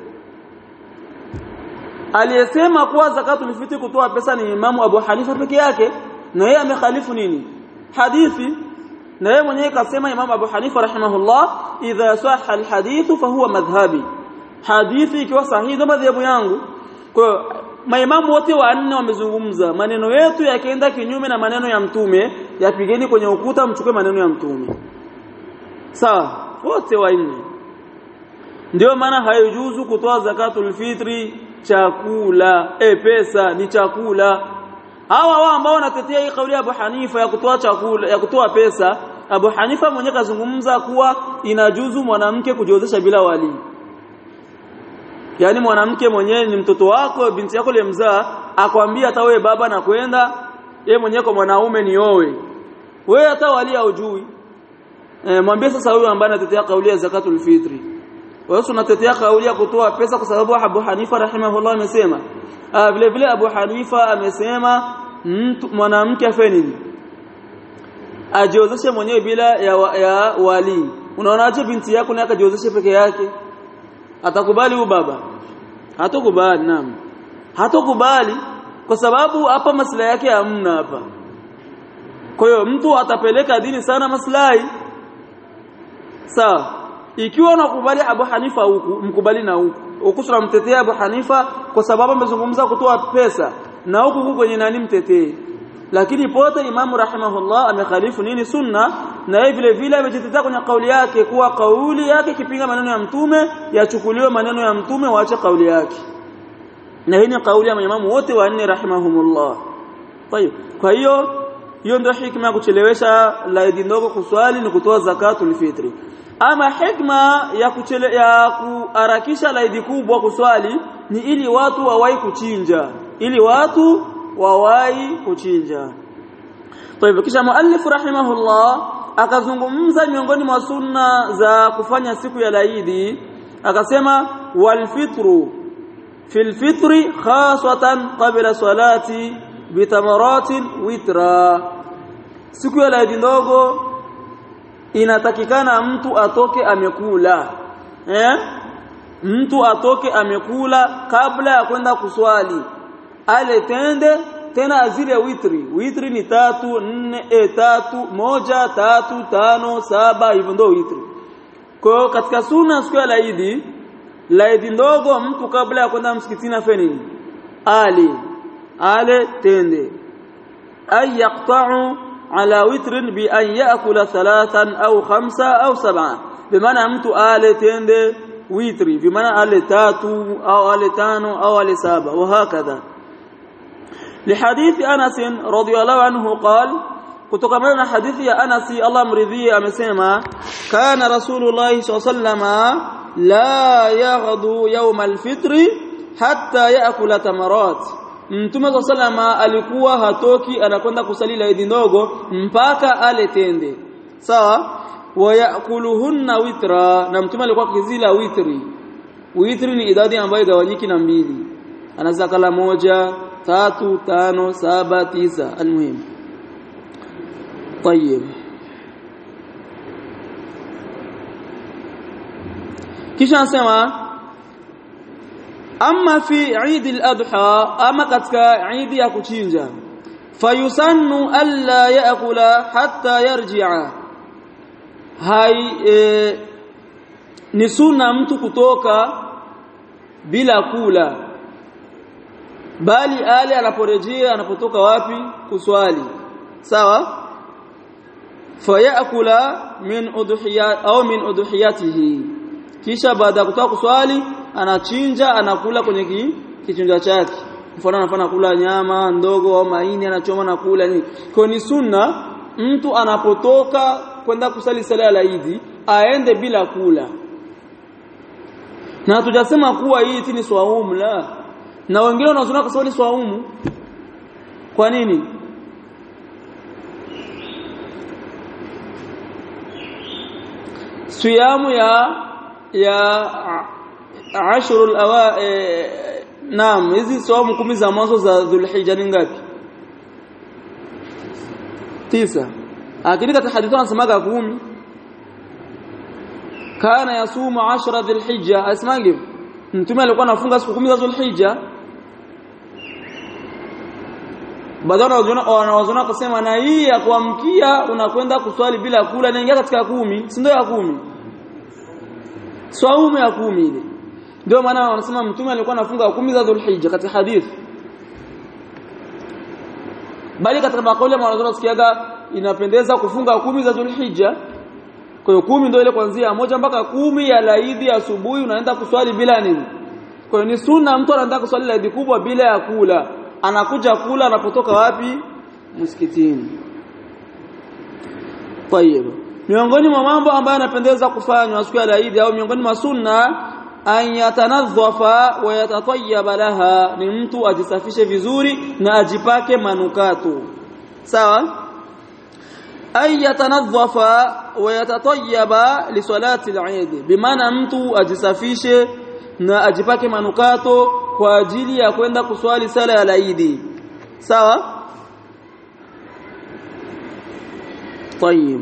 Aliyesema kuwa zakatul fitri kutoa pesa ni Imamu Abu Hanifa peke yake, na yeye amekhalifu nini? Hadithi. Na yeye mwenyewe kasema Imamu Abu Hanifa rahimahullah, idha sahha alhadithu fahuwa madhhabi. Hadithi ikiwa sahihi ndo madhhabu yangu. Kwa maimamu wote wanne wamezungumza, maneno yetu yakaenda kinyume na maneno ya mtume, yapigeni kwenye ukuta mchukue maneno ya mtume. Sawa, wote wanne. Ndio maana haijuzu kutoa zakatul fitri chakula, e pesa ni chakula. Hawa wao ambao wanatetea hii kauli ya Abu Hanifa ya kutoa chakula, ya kutoa pesa, Abu Hanifa mwenyewe kazungumza kuwa inajuzu mwanamke kujiozesha bila wali. Yaani mwanamke mwenyewe ni mtoto wako, binti yako lemzaa, akwambia hata wewe baba na kwenda, yeye mwenyewe kwa mwanaume ni owe. Wewe hata wali haujui. E, mwambie sasa huyu ambaye anatetea kauli ya zakatul fitri. Wewe unatetea kauli ya kutoa pesa kwa sababu Abu Hanifa rahimahullah amesema. Ah, vile vile Abu Hanifa amesema mtu mwanamke afanye nini? Ajiozeshe mwenyewe bila ya, ya wali. Unaonaje binti yako naye akajiozeshe peke yake? Atakubali huyu baba? Hatakubali. Naam, hatakubali kwa sababu hapa maslahi yake hamna hapa. Kwa hiyo mtu atapeleka dini sana maslahi. Sawa, ikiwa unakubali Abu Hanifa huku, mkubali na huku. Huku tunamtetea Abu Hanifa kwa sababu amezungumza kutoa pesa, na huku huku kwenye nani mtetee. Lakini pote Imamu rahimahullah amekhalifu nini? Sunna. Na yeye vile vile amejitetea kwenye kauli yake kuwa kauli yake kipinga maneno ya mtume, yachukuliwe maneno ya mtume, waache kauli yake. Na hii ni kauli ya maimamu wote wanne rahimahumullah. Tayeb, kwa hiyo hiyo ndio hikma ya kuchelewesha la Eid ndogo kuswali ni kutoa zakatul fitri. Ama hikma ya kuchele ya kuharakisha la Eid kubwa kuswali ni ili watu wawahi kuchinja, ili watu wawahi kuchinja. Tayeb, kisha muallif rahimahullah akazungumza miongoni mwa sunna za kufanya siku ya Eid, akasema wal fitru fil fitri khasatan qabla salati bitamaratin witra. Siku ya Eid ndogo inatakikana mtu atoke amekula, eh mtu atoke amekula kabla ya kwenda kuswali, ale tende tena zile witri. Witri ni tatu, nne, e, tatu, moja, tatu, tano, saba, hivyo ndio witri. Kwa katika sunna siku ya Eid, Eid ndogo mtu kabla ya kwenda msikitini afanye nini? Ali ale tende, ay yaqta'u ala witrin bi an ya'kula thalathan au khamsa au sab'a. Bimaana mtu ale tende witri, bimaana ale tatu au ale tano au ale saba, wa hakadha. لحديث أنس رضي الله عنه قال kutokana na hadithi ya Anas Allah mridhie amesema kana Rasulullah sallallahu alaihi wasallam la yaghdu yawm al-fitr hatta yaakula tamarat. Mtume sallallahu alaihi alikuwa hatoki anakwenda kusali Eid ndogo mpaka ale tende. Sawa, wa yaakuluhunna witra, na mtume alikuwa akizila witri. Witri ni idadi ambayo gawanyiki na mbili, anaweza kala moja, tatu, tano, saba, tisa, almuhim. طيب, kisha nasema amma fi Eid al-Adha, ama katika Eid ya kuchinja, fayusannu alla yaakula hatta yarji'a. Hai e, ni sunna mtu kutoka bila kula, bali ale anaporejea anapotoka wapi kuswali, sawa, fayakula min udhiyat au min udhiyatihi, kisha baada ya kutoka kuswali anachinja anakula kwenye kichinja chake, mfano anafanya kula nyama ndogo au maini anachoma na kula nini. Kwa ni sunna mtu anapotoka kwenda kusali sala ya Eid aende bila kula, na hatujasema kuwa hii ni swaumu la, na wengine wanaozuna kwa sababu swaumu. Kwa nini? Siyamu ya ya ashurul awa e, naam, hizi swaumu kumi za mwanzo za Dhulhijja ni ngapi? Tisa. Lakini katika hadithi anasemaga kumi. Kana yasumu ashra Dhulhijja, asmangi mtume alikuwa anafunga siku kumi za Dhulhijja. Badala wanaozona kusema na hii ya kuamkia unakwenda kuswali bila kula inaingia katika kumi, si ndio ya kumi? Swaumu ya kumi ile. Ndio maana wanasema mtume alikuwa anafunga kumi za Dhulhijja katika hadithi. Bali katika makauli ya wanaozona sikiaga inapendeza kufunga kumi za Dhulhijja. Kwa hiyo kumi ndio ile kuanzia moja mpaka kumi ya Eid asubuhi unaenda kuswali bila nini. Kwa hiyo ni sunna mtu anaenda kuswali Eid kubwa bila ya kula. Anakuja kula anapotoka wapi? Msikitini. Tayeb. Miongoni mwa mambo ambayo yanapendeza kufanywa siku ya Eid au miongoni mwa sunna an yatanadhafa wa yatatayyaba laha, ni mtu ajisafishe vizuri na ajipake manukato. Sawa? Ay yatanadhafa wa yatatayyaba li salati al-Eid, bimaana mtu ajisafishe na ajipake manukato kwa ajili ya kwenda kuswali sala ya Eid. Sawa? Tayyib.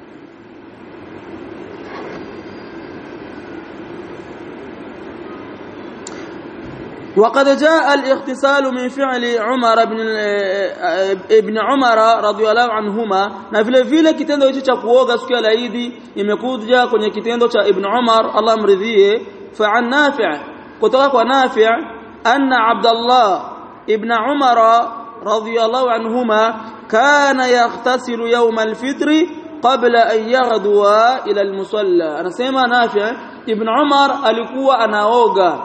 وقد جاء الاغتسال من فعل عمر بن ابن عمر رضي الله عنهما, na vile vile kitendo hicho cha kuoga siku ya Eid imekuja kwenye kitendo cha Ibn Umar Allah amridhie. Fa an Nafi' kutoka kwa Nafi' anna Abdullah ibn Umar radiyallahu anhuma kana yaghtasilu yawm al-fitr qabla an yaghduwa ila al-musalla. Anasema Nafi' ibn Umar alikuwa anaoga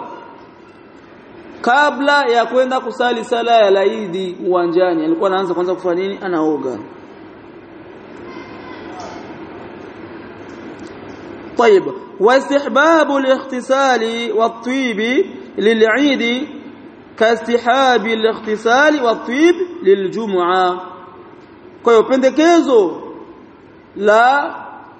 kabla ya kwenda kusali sala ya Eid uwanjani. Alikuwa anaanza kwanza kufanya nini? Anaoga. طيب. واستحباب الاغتسال والطيب للعيد كاستحباب الاغتسال والطيب للجمعه. Kwa hiyo pendekezo la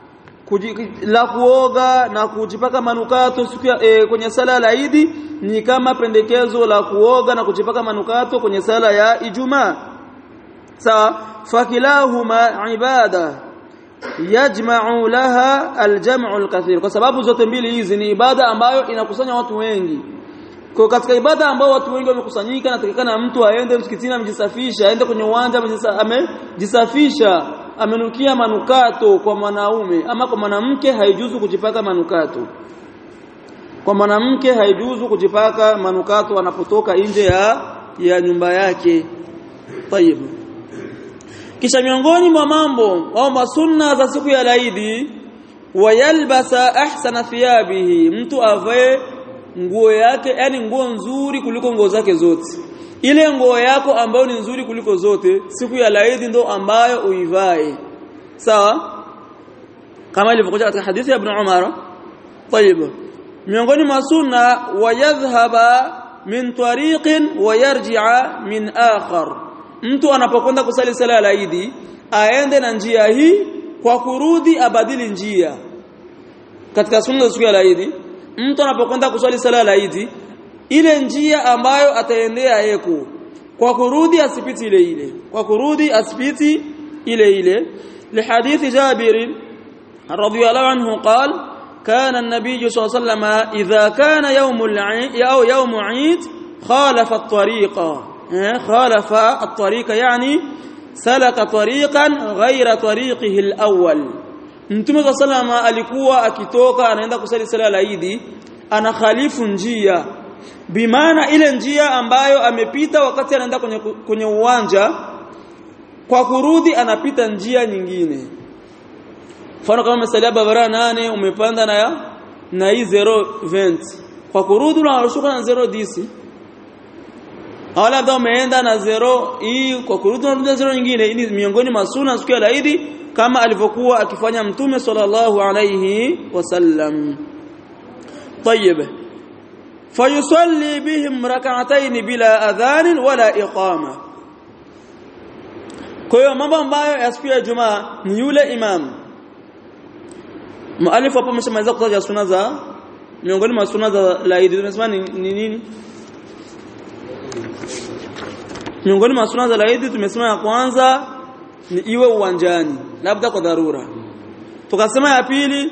la kuoga na kujipaka manukato siku e, kwenye sala ya Eid ni kama pendekezo la kuoga na kujipaka manukato kwenye sala ya Ijumaa. Sawa? Fakilahuma ibada yajma'u laha aljam'u alkathir, kwa sababu zote mbili hizi ni ibada ambayo inakusanya watu wengi. Kwa katika ibada ambayo watu wengi wamekusanyika, natakikana mtu aende msikitini amejisafisha, aende kwenye uwanja amejisafisha, amenukia manukato. Kwa mwanaume ama kwa mwanamke haijuzu kujipaka manukato. Kwa mwanamke haijuzu kujipaka manukato anapotoka nje ya ya nyumba yake. Tayeb. Kisha miongoni mwa mambo au masunna za siku ya Eid, wayalbasa ahsana thiyabihi, mtu avae nguo yake, yani nguo nzuri kuliko nguo zake zote. Ile nguo yako ambayo ni nzuri kuliko zote siku ya Eid ndo ambayo uivae. Sawa? Kama ilivyokuja katika hadithi ya Ibn Umar. Tayeb. Miongoni mwa sunna wayadhhaba min tariqin wayarji'a min akhar, mtu anapokwenda kusali sala ya Eid aende na njia hii, kwa kurudi abadili njia. Katika sunna siku ya Eid mtu anapokwenda kusali sala ya Eid, ile njia ambayo ataendea yeko, kwa kurudi asipiti ile ile, kwa kurudi asipiti ile ile. Lihadithi Jabir radhiyallahu anhu qala كان النبي صلى الله عليه وسلم إذا كان يوم العيد أو يوم عيد خالف الطريق خالف الطريق يعني سلك طريقا غير طريقه الأول. Mtume sallama alikuwa akitoka anaenda kusali sala la Eid ana khalifu njia, bimaana ile njia ambayo amepita wakati anaenda kwenye kwenye uwanja, kwa kurudi anapita njia nyingine. Mfano kama umesalia barabara nane umepanda na na hii zero venti, kwa kurudi unashuka na zero disi, au labda umeenda na zero hii kwa kurudi unarudi zero nyingine. Hii miongoni mwa sunna siku ya Eid kama alivyokuwa akifanya Mtume sallallahu alayhi wasallam. طيب فيصلي بهم ركعتين بلا اذان ولا اقامه. Kwa hiyo mambo ambayo ya siku ya Ijumaa ni yule imam. Muallif hapo ameshamaliza kutaja sunna za miongoni mwa sunna za Eid. Tunasema ni nini? Miongoni mwa sunna za Eid tumesema ya kwanza ni iwe uwanjani labda kwa dharura. Tukasema ya pili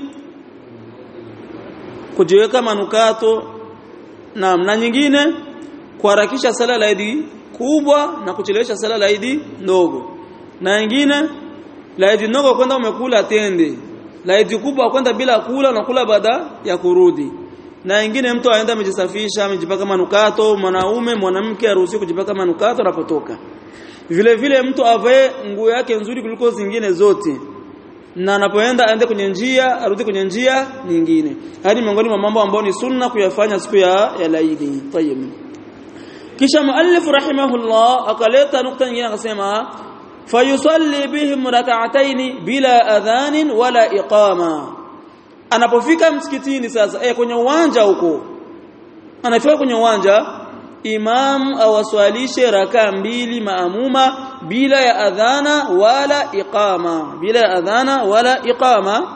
kujiweka manukato, na na nyingine kuharakisha sala la Eid kubwa na kuchelewesha sala la Eid ndogo, na nyingine la Eid ndogo kwenda umekula tende, la Eid kubwa kwenda bila kula na kula baada ya kurudi, na nyingine mtu aenda amejisafisha amejipaka manukato. Mwanaume mwanamke haruhusiwi kujipaka manukato anapotoka. Vile vile mtu avae nguo yake nzuri kuliko zingine zote, na anapoenda aende kwenye njia arudi kwenye njia nyingine. Hadi miongoni mwa mambo ambayo ni sunna kuyafanya siku ya ya Eid. Tayyib. Kisha muallif rahimahullah akaleta nukta nyingine akasema fayusalli bihim rak'atayn bila adhan wala iqama. Anapofika msikitini sasa eh kwenye uwanja huko, anafika kwenye uwanja, imam awaswalishe raka mbili maamuma bila ya adhana wala iqama, bila ya adhana wala iqama.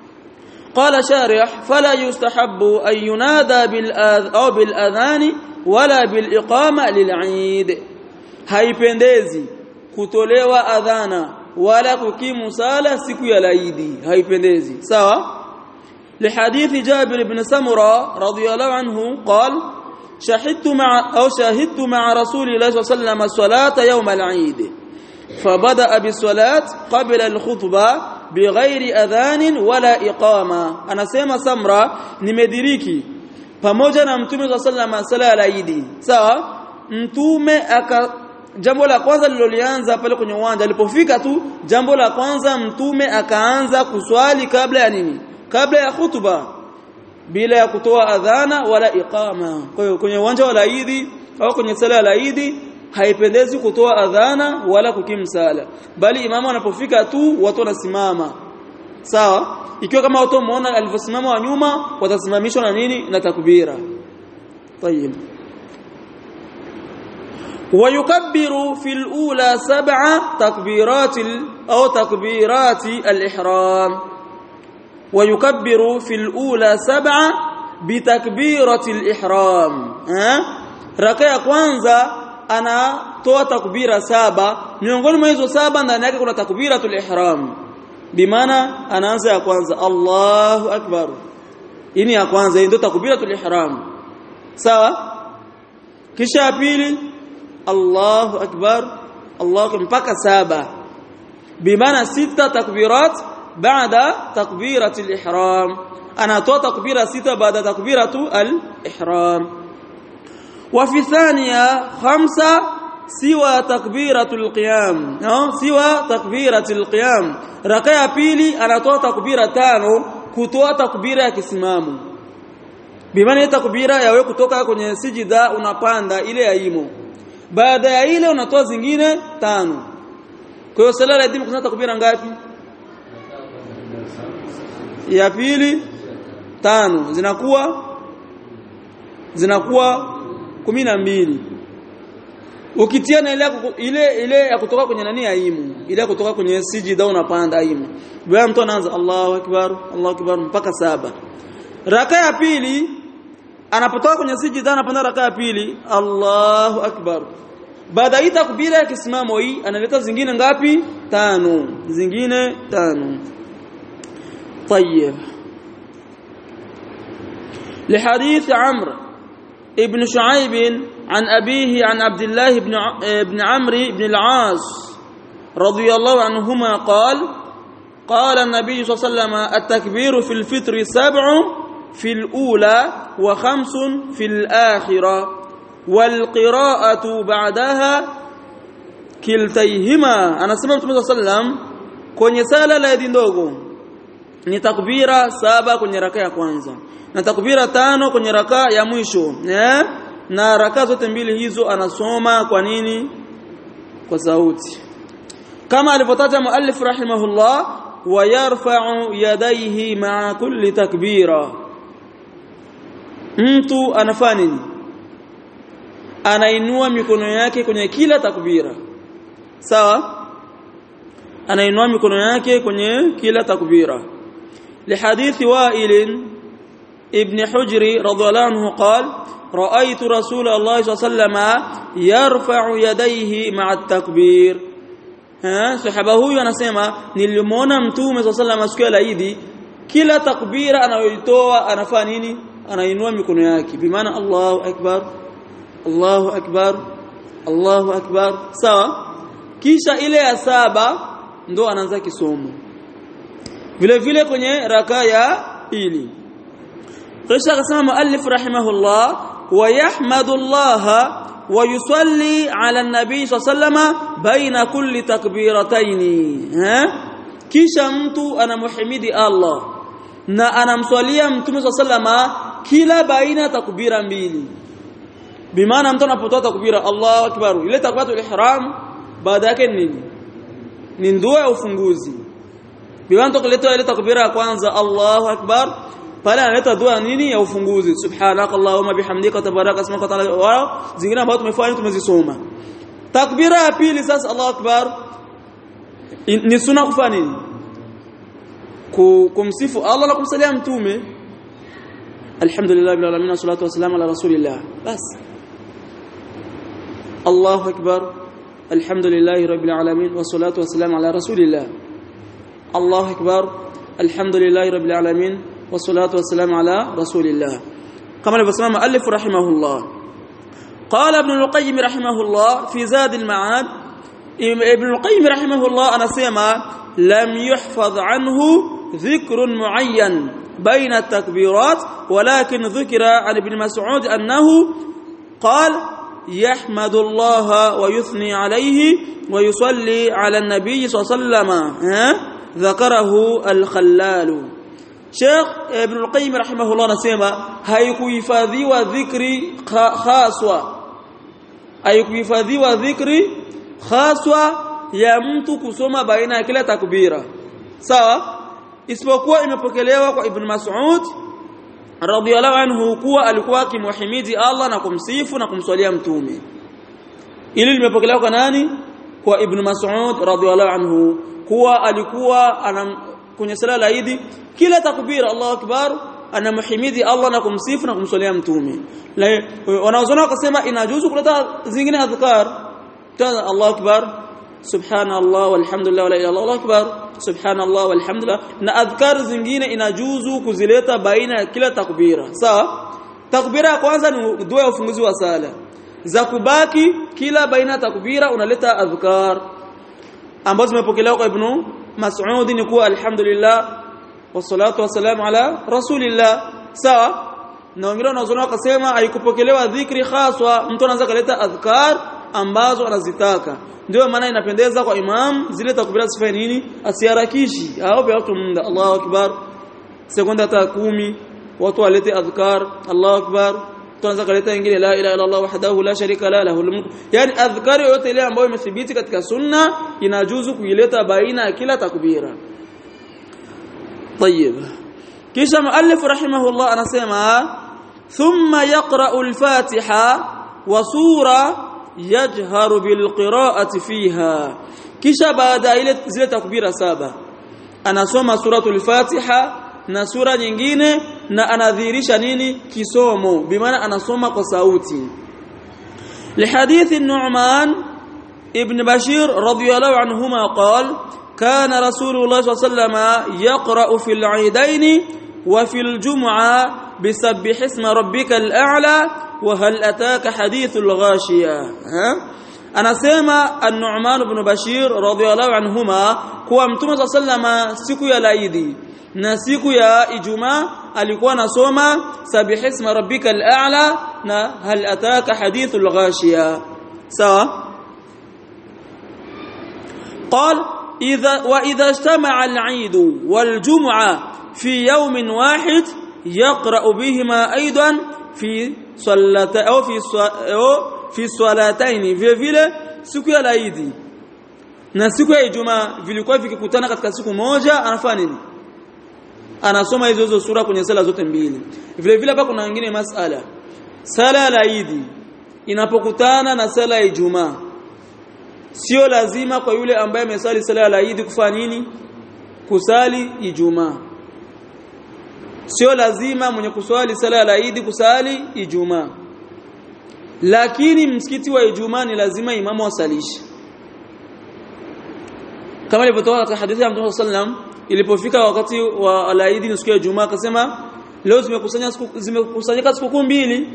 قال شارح فلا يستحب أن ينادى بالآذ أو بالأذان ولا بالإقامة للعيد. haipendezi kutolewa adhana wala kukimu sala siku ya Eid, haipendezi. sawa. لحديث جابر بن سمرة رضي الله عنه قال شهدت مع أو شهدت مع رسول الله صلى الله عليه وسلم الصلاة يوم العيد فبدأ بالصلاة قبل الخطبة بغير أذان ولا إقامة. أنا سيما سمرة nimediriki pamoja na Mtume صلى الله عليه وسلم sala ya Eid. sawa. Mtume aka jambo la kwanza lilolianza pale kwenye uwanja, alipofika tu jambo la kwanza Mtume akaanza kuswali kabla ya nini? Kabla ya khutba, bila ya kutoa adhana wala iqama. Kwa hiyo kwenye uwanja wa Eid au kwenye sala ya Eid haipendezi kutoa adhana wala kukimu sala, bali imamu anapofika tu watu wanasimama. sawa. Ikiwa kama watu muona alivyosimama wa nyuma, watasimamishwa na nini? Na takbira. طيب. ويكبر في الأولى سبع تكبيرات أو تكبيرات الإحرام. ويكبر في الأولى سبع بتكبيرة الإحرام. ها ركعة kwanza anatoa takbira saba, miongoni mwa hizo saba ndani yake kuna takbiratul ihram, bimaana anaanza ya kwanza Allahu akbar. Hii ni ya kwanza, hii ndio takbiratul ihram. sawa. Kisha ya pili Allahu akbar, Allahu mpaka saba, bimaana sita takbirat baada takbiratul ihram. anatoa takbira sita baada takbiratul ihram. وفي ثانية خمسة سوى تكبيرة القيام، سوى تكبيرة القيام. ركعة pili anatoa takbira tano kutoa takbira ya kisimamo, bimaana takbira ya wewe kutoka kwenye sijida unapanda ile ya imo, baada ya ile unatoa zingine tano. Kwa hiyo sala ya Eid kuna takbira ngapi? Ya pili tano, zinakuwa zinakuwa kumi na mbili. Ukitiana ile ile ile ya kutoka kwenye nani aimu, ile ya kutoka kwenye sijida unapanda aimu, bwana mtu anaanza Allahu akbar Allahu akbar mpaka saba. Raka ya pili anapotoka kwenye sijida anapanda raka ya pili Allahu akbar, baada ya takbira ya kisimamo hii analeta zingine ngapi? Tano, zingine tano. طيب. لحديث عمرو ابن شعيب عن أبيه عن عبد الله بن بن عمرو بن العاص رضي الله عنهما قال قال النبي صلى الله عليه وسلم التكبير في الفطر سبع في الأولى وخمس في الآخرة والقراءة بعدها كلتيهما. أنا سمعت النبي صلى الله عليه وسلم kwenye sala la idi ndogo ni takbira saba kwenye raka ya kwanza na takbira tano kwenye raka ya mwisho eh? Na raka zote mbili hizo anasoma kwa nini? Kwa sauti, kama alivyotaja muallif rahimahullah, wa yarfa'u yadayhi ma'a kulli takbira. Mtu anafanya nini? Anainua mikono yake kwenye kila takbira, sawa? Anainua mikono yake kwenye kila takbira. لحديث وائل ابن حجر رضي الله عنه قال رأيت رسول الله صلى الله عليه وسلم يرفع يديه مع التكبير. ها sahaba huyu anasema nilimuona mtume صلى الله عليه وسلم siku ya Eid, kila takbira anayoitoa anafanya nini? Anainua mikono yake, bi maana Allahu akbar Allahu akbar Allahu akbar, sawa? Kisha ile ya saba ndo anaanza kisomo vile vile kwenye raka ya pili. Kisha akasema muallif rahimahullah, wa yahmadullah wa yusalli ala an-nabi sallallahu baina kulli takbirataini. Ha, kisha mtu anamuhimidi Allah na anamswalia mtume sallallahu kila baina takbira mbili. Bimaana mtu anapotoa takbira Allahu akbar, ile takbiratul ihram baada yake nini? Ni dua ya ufunguzi. Bimaana tukileta ile takbira ya kwanza Allahu akbar, pale analeta dua nini? Ya ufunguzi, subhanakallahumma bihamdika tabaraka ismuka ta'ala, wa zingine ambazo tumefanya tumezisoma. Takbira ya pili sasa Allahu akbar ni sunna kufanya nini? Kumsifu Allah na kumsalia mtume, alhamdulillah rabbil alamin wassalatu wassalamu ala rasulillah, bas. Allahu akbar alhamdulillah rabbil alamin wassalatu wassalamu ala rasulillah. Allahu akbar alhamdulillah rabbil alamin wassalatu wassalamu ala rasulillah. Kama alivyosema muallif rahimahullah. Qala ibn al-Qayyim rahimahullah fi Zad al-Ma'ad, ibn al-Qayyim rahimahullah anasema lam yuhfaz anhu ذكر معين بين التكبيرات ولكن ذكر عن ابن مسعود أنه قال يحمد الله ويثني عليه ويصلي على النبي صلى الله عليه وسلم. ذكره الخلال. شيخ ابن القيم رحمه الله نسمى haikuhifadhiwa dhikri khaswa, haikuhifadhiwa dhikri khaswa ya mtu kusoma baina ya kila takbira, sawa? Isipokuwa imepokelewa kwa Ibn Mas'ud radhiyallahu anhu kuwa alikuwa akimhimidi Allah na kumsifu na kumswalia mtume. Ili limepokelewa kwa nani? Kwa Ibn Mas'ud radhiyallahu anhu kuwa alikuwa anam kwenye sala la Eid kila takbira Allahu akbar anamhimidi Allah na kumsifu na kumswalia mtume. Wanaozona wakasema inajuzu kuleta zingine adhkar, tena Allahu akbar subhanallah walhamdulillah wala ilaha illallah akbar subhanallah walhamdulillah, na adhkar zingine inajuzu kuzileta baina ya kila takbira, sawa? Takbira ya kwanza ni dua ya ufunguzi wa sala, za kubaki kila baina takbira unaleta adhkar ambazo zimepokelewa kwa Ibn Mas'ud ni kuwa alhamdulillah wassalatu wassalamu ala rasulillah, sawa? Na wengine wanaozona wakasema haikupokelewa dhikri khaswa, mtu anaanza kuleta adhkar ambazo anazitaka. Ndio maana inapendeza kwa imam zile takbira sifanye nini? Asiharakishi, aombe watu muda. Allahu akbar sekonda hata kumi, watu walete adhkar Allahu akbar, tuanza kuleta nyingine la ilaha illa Allah wahdahu la sharika la lahu al-mulk. Yani adhkar yote ile ambayo imethibiti katika sunna inajuzu kuileta baina ya kila takbira. طيب, kisha muallif rahimahullah anasema thumma yaqra'u al-Fatiha wa sura yajharu bilqira'ati fiha, kisha baada ile zile takbira saba anasoma suratul Fatiha na sura nyingine na anadhihirisha nini? Kisomo, bimaana anasoma kwa sauti. لحديث النعمان ابن بشير رضي الله عنهما قال كان رسول الله صلى الله عليه وسلم يقرأ في العيدين وفي الجمعة بسبح اسم ربك الأعلى وهل أتاك حديث الغاشية. ها anasema an-Nu'man ibn Bashir radhiyallahu anhuma kuwa Mtume sallama siku ya laidi na siku ya Ijumaa alikuwa anasoma sabihisma rabbikal a'la na hal ataka hadithul ghashiya sawa. قال إذا وإذا اجتمع العيد والجمعة في يوم واحد يقرأ بهما أيضا في صلاة أو في أو في الصلاتين vile vile siku ya Eid na siku ya Ijumaa vilikuwa vikikutana katika siku moja anafanya nini? Anasoma hizo hizo sura kwenye sala zote mbili. Vile vile hapa kuna wengine masala. Sala ya Eid inapokutana na sala ya Ijumaa sio lazima kwa yule ambaye amesali sala ya Eid kufanya nini? Kusali Ijumaa. Sio lazima mwenye kuswali sala ya Eid kusali Ijumaa. Lakini msikiti wa Ijumaa ni lazima imamu asalishe. Kama ilivyotoka katika hadithi ya Mtume sallam ilipofika wakati wa Eid ni siku ya Ijumaa akasema leo zimekusanya siku zimekusanyika siku mbili.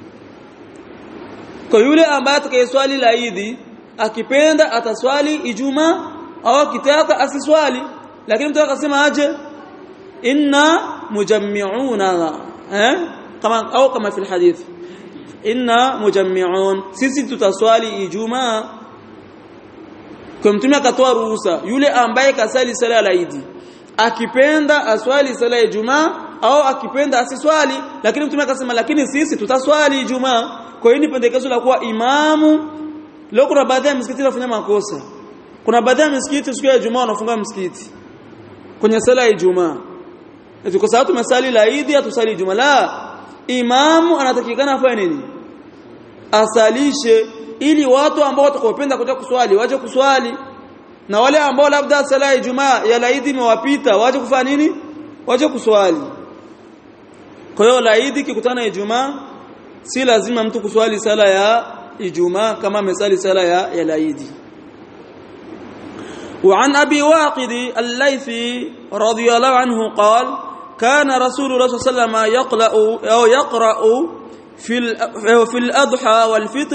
Kwa yule ambaye atakayeswali Eid akipenda ataswali Ijumaa au akitaka asiswali, lakini mtu akasema aje inna mujammi'una eh kama au kama fi alhadith inna mujammi'un sisi tutaswali Ijumaa. Kwa Mtume akatoa ruhusa yule ambaye kasali sala ya Eid akipenda aswali sala ya Ijumaa au akipenda asiswali, lakini Mtume akasema lakini sisi tutaswali Ijumaa. Kwa hiyo ni pendekezo la kuwa imamu. Leo kuna baadhi ya misikiti wanafanya makosa. Kuna baadhi ya misikiti siku ya Ijumaa wanafunga msikiti kwenye sala ya Ijumaa. Eti kwa sababu tumesali Eid atusali Ijumaa. La, imamu anatakikana afanye nini? Asalishe ili watu ambao watakopenda kuja kuswali waje kuswali, na wale ambao labda sala ya Ijumaa ya Eid imewapita waje kufanya nini? Waje kuswali. Kwa hiyo Eid kikutana Ijumaa si lazima mtu kuswali sala ya Ijumaa kama amesali sala ya ya Eid. وعن أبي واقد الليثي رضي الله عنه قال كان رسول الله صلى الله عليه وسلم يقرأ أو يقرأ في في الأضحى والفطر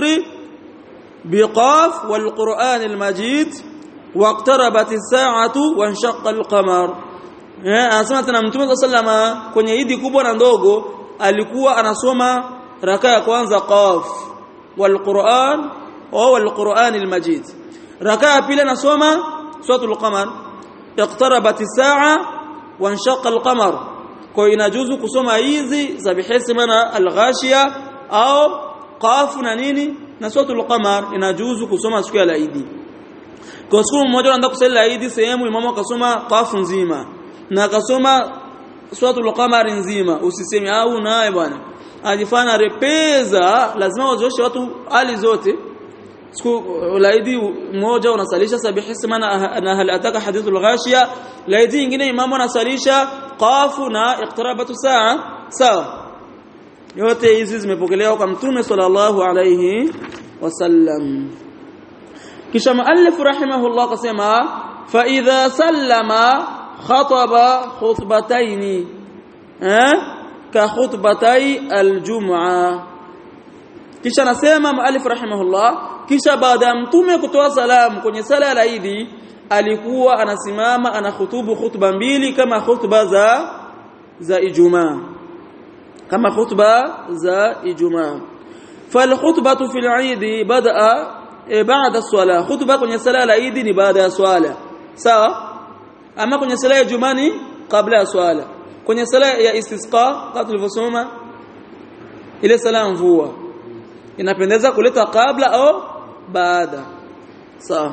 بقاف والقرآن المجيد واقتربت الساعة وانشق القمر. Anasema tena Mtume sallama kwenye Eid kubwa na ndogo alikuwa anasoma raka ya kwanza qaf wal Qur'an au wal Qur'an al Majid. Raka ya pili anasoma suratul Qamar iqtarabat as-sa'a wa inshaqa al-qamar. Kwa inajuzu kusoma hizi sabihisma na al-ghashiya au qaf na nini na suratul Qamar inajuzu kusoma siku ya Eid. Kwa siku mmoja anaenda kusali Eid sehemu imamu akasoma qaf nzima na akasoma suratul Qamar nzima, usiseme au naye bwana alifanya repeza, lazima wazoshe watu hali zote. Siku Eid moja unasalisha sabihisma na hal ataka hadithul ghashiya, Eid nyingine imamu anasalisha qafu na iqtarabatu saa sawa. Yote hizi zimepokelewa kwa Mtume sallallahu alayhi wasallam. Kisha muallif rahimahullah kasema fa idha sallama khataba khutbataini eh ka khutbatai aljum'a. Kisha anasema muallif rahimahullah kisha baada ya Mtume kutoa salamu kwenye sala ya Eid alikuwa anasimama ana khutubu khutba mbili kama khutba za za Ijumaa kama khutba za Ijumaa. Fal khutbatu fil Eid bada'a ba'da as-salah, khutba kwenye sala ya Eid ni baada ya swala sawa, ama kwenye sala ya Ijumaa ni kabla ya swala. Kwenye sala ya istisqa kama tulivyosoma ile sala mvua inapendeza kuleta kabla au baada sawa.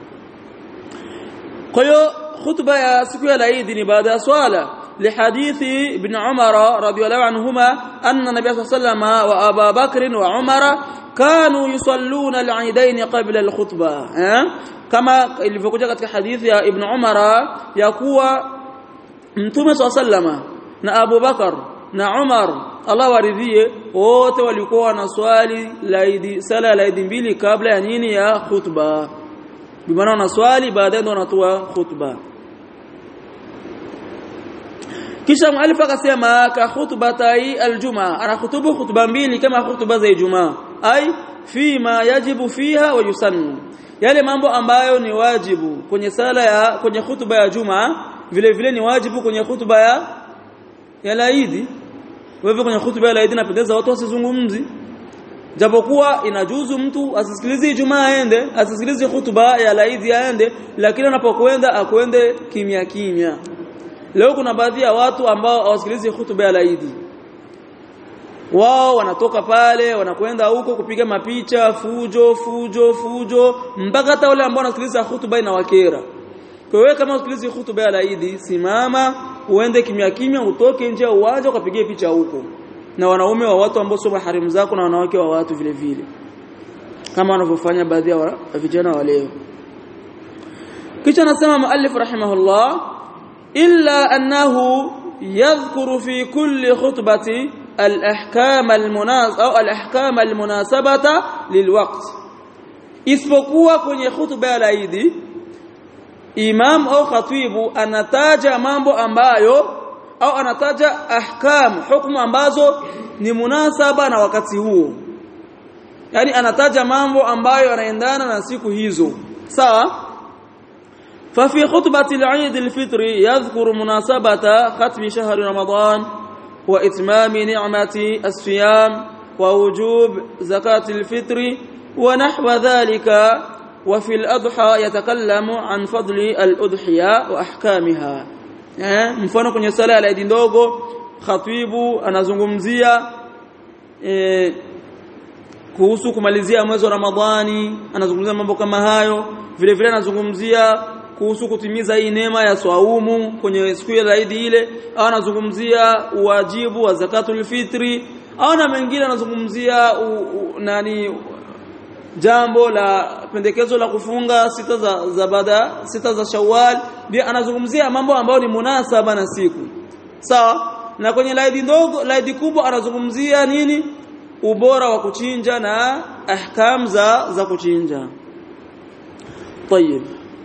Kwa hiyo khutba ya siku ya Eid ni baada ya swala لحديث ابن عمر رضي الله عنهما أن النبي صلى الله عليه وسلم وأبا بكر وعمر كانوا يصلون العيدين قبل الخطبة كما ilivyokuja katika hadithi ya Ibn Umar ya kuwa Mtume صلى الله عليه وسلم na Abu Bakar na Umar Allah waridhie wote walikuwa wanaswali Eid sala Eid mbili kabla ya nini ya khutba, bimaana wanaswali baadaye ndo wanatoa khutba. Kisha muallif akasema ka khutbatai aljumaa, ana khutubu khutba mbili kama khutba za Ijumaa, ai fima yajibu fiha wa yusannu, yale mambo ambayo ni wajibu kwenye sala ya kwenye hutuba ya Jumaa vile vile ni wajibu kwenye hutuba ya ya Eid. Wewe kwenye hutuba ya Eid napendeza watu wasizungumzi, japokuwa inajuzu mtu asisikilize Ijumaa aende, asisikilize hutuba ya Eid aende, lakini anapokwenda akwende kimya kimya. Leo kuna baadhi ya watu ambao hawasikilizi hutuba ya Eid. Wao wanatoka pale wanakwenda huko kupiga mapicha, fujo fujo fujo, mpaka hata wale ambao wanasikiliza hutuba inawakera. Kwa hiyo kama usikilize hutuba ya Eid, simama uende kimya kimya, utoke nje uwanja ukapige picha huko na wanaume wa watu ambao sio maharimu zako na wanawake wa watu vile vile, kama wanavyofanya baadhi ya vijana wa leo. Kisha nasema muallif rahimahullah, illa annahu yadhkuru fi kulli khutbati al-ahkam al-munasaba au al-ahkam al-munasabata lilwaqt, isipokuwa kwenye khutba ya Eid imam au khatibu anataja mambo ambayo au anataja ahkam, hukumu ambazo ni munasaba na wakati huo, yani anataja mambo ambayo yanaendana na siku hizo, sawa. fa fi khutbati al-Eid al-Fitr yadhkuru munasabata khatmi shahr Ramadan wa itmami ni'mati as-siyam wa wujub zakati al-fitr wa nahwa dhalika. wa fi al-adha yatakallamu an fadli al-udhiya wa ahkamiha. Eh, mfano kwenye sala ya Eid ndogo khatibu anazungumzia eh, kuhusu kumalizia mwezi wa Ramadhani, anazungumzia mambo kama hayo. Vile vile anazungumzia kuhusu kutimiza hii neema ya swaumu kwenye siku ya Eid ile, au anazungumzia wajibu wa zakatul fitri, au na mengine anazungumzia nani jambo la pendekezo la kufunga sita za, za baada sita za Shawwal. Pia anazungumzia mambo ambayo ni munasaba na siku, sawa. Na kwenye Eid ndogo, Eid kubwa anazungumzia nini? Ubora wa kuchinja na ahkam za za kuchinja. Tayeb,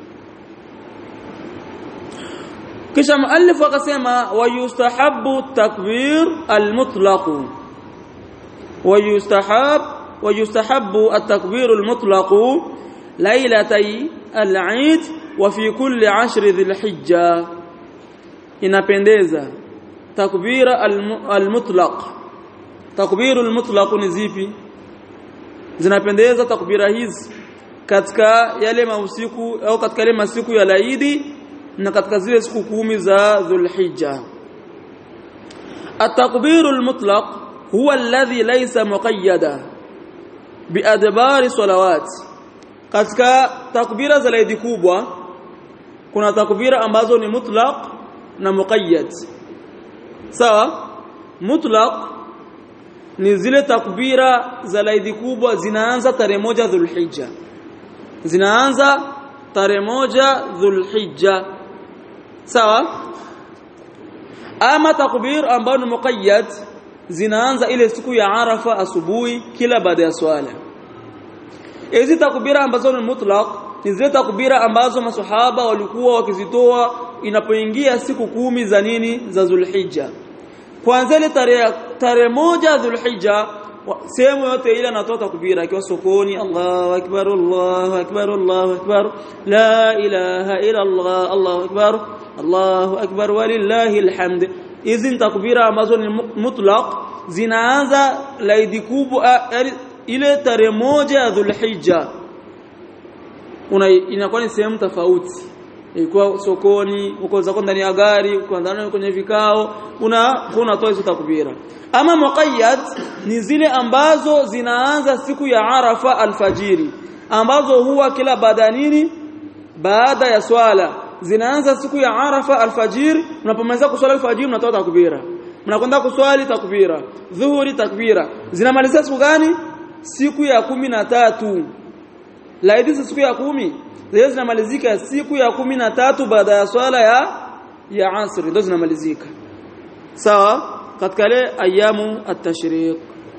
kisha muallif akasema wa yustahabbu takbir al-mutlaq wa yustahab wa yustahabbu at-takbir al-mutlaq lailatay al-Eid wa fi kulli ashr dhil-hijja. Inapendeza takbira al-mutlaq. Takbir al-mutlaq ni zipi? Zinapendeza takbira hizi katika yale mausiku au katika yale masiku ya Eid na katika zile siku kumi za Dhulhijja. At-takbir al-mutlaq huwa alladhi laysa muqayyada bi adbari salawat. Katika takbira za Eid kubwa kuna takbira ambazo ni mutlaq na muqayyad, sawa. Mutlaq ni zile takbira za Eid kubwa zinaanza tarehe moja Dhulhijja, zinaanza tarehe moja Dhulhijja, sawa. Ama takbir ambayo ni muqayyad zinaanza ile siku ya Arafa asubuhi kila baada ya swala. Hizi takbira ambazo ni mutlaq ni zile takbira ambazo maswahaba walikuwa wakizitoa inapoingia siku kumi za nini za Dhulhijja. Kwanza ile tarehe tarehe moja Dhulhijja, sehemu yote ile anatoa takbira, akiwa sokoni Allahu akbar Allahu akbar Allahu akbar la ilaha illa Allah Allahu akbar Allahu akbar walillahi alhamd. Hizi takbira ambazo ni mutlaq zinaanza Eid kubwa ile tarehe moja ya Dhulhijja. Una inakuwa ni sehemu tofauti, ilikuwa sokoni, uko zako ndani ya gari, uko ndani kwenye vikao, una unatoa hizo takbira. Ama muqayyad ni zile ambazo zinaanza siku ya Arafa alfajiri, ambazo huwa kila baada nini baada ya swala, zinaanza siku ya Arafa alfajiri. Unapomaliza kuswali alfajiri unatoa takbira, mnakwenda kuswali takbira, dhuhuri takbira. Zinamaliza siku gani? Siku ya kumi na tatu. Eid siku ya kumi, zile zinamalizika siku ya kumi na tatu baada ya swala ya ya asr, ndio zinamalizika, sawa, katika ile ayamu at-tashriq.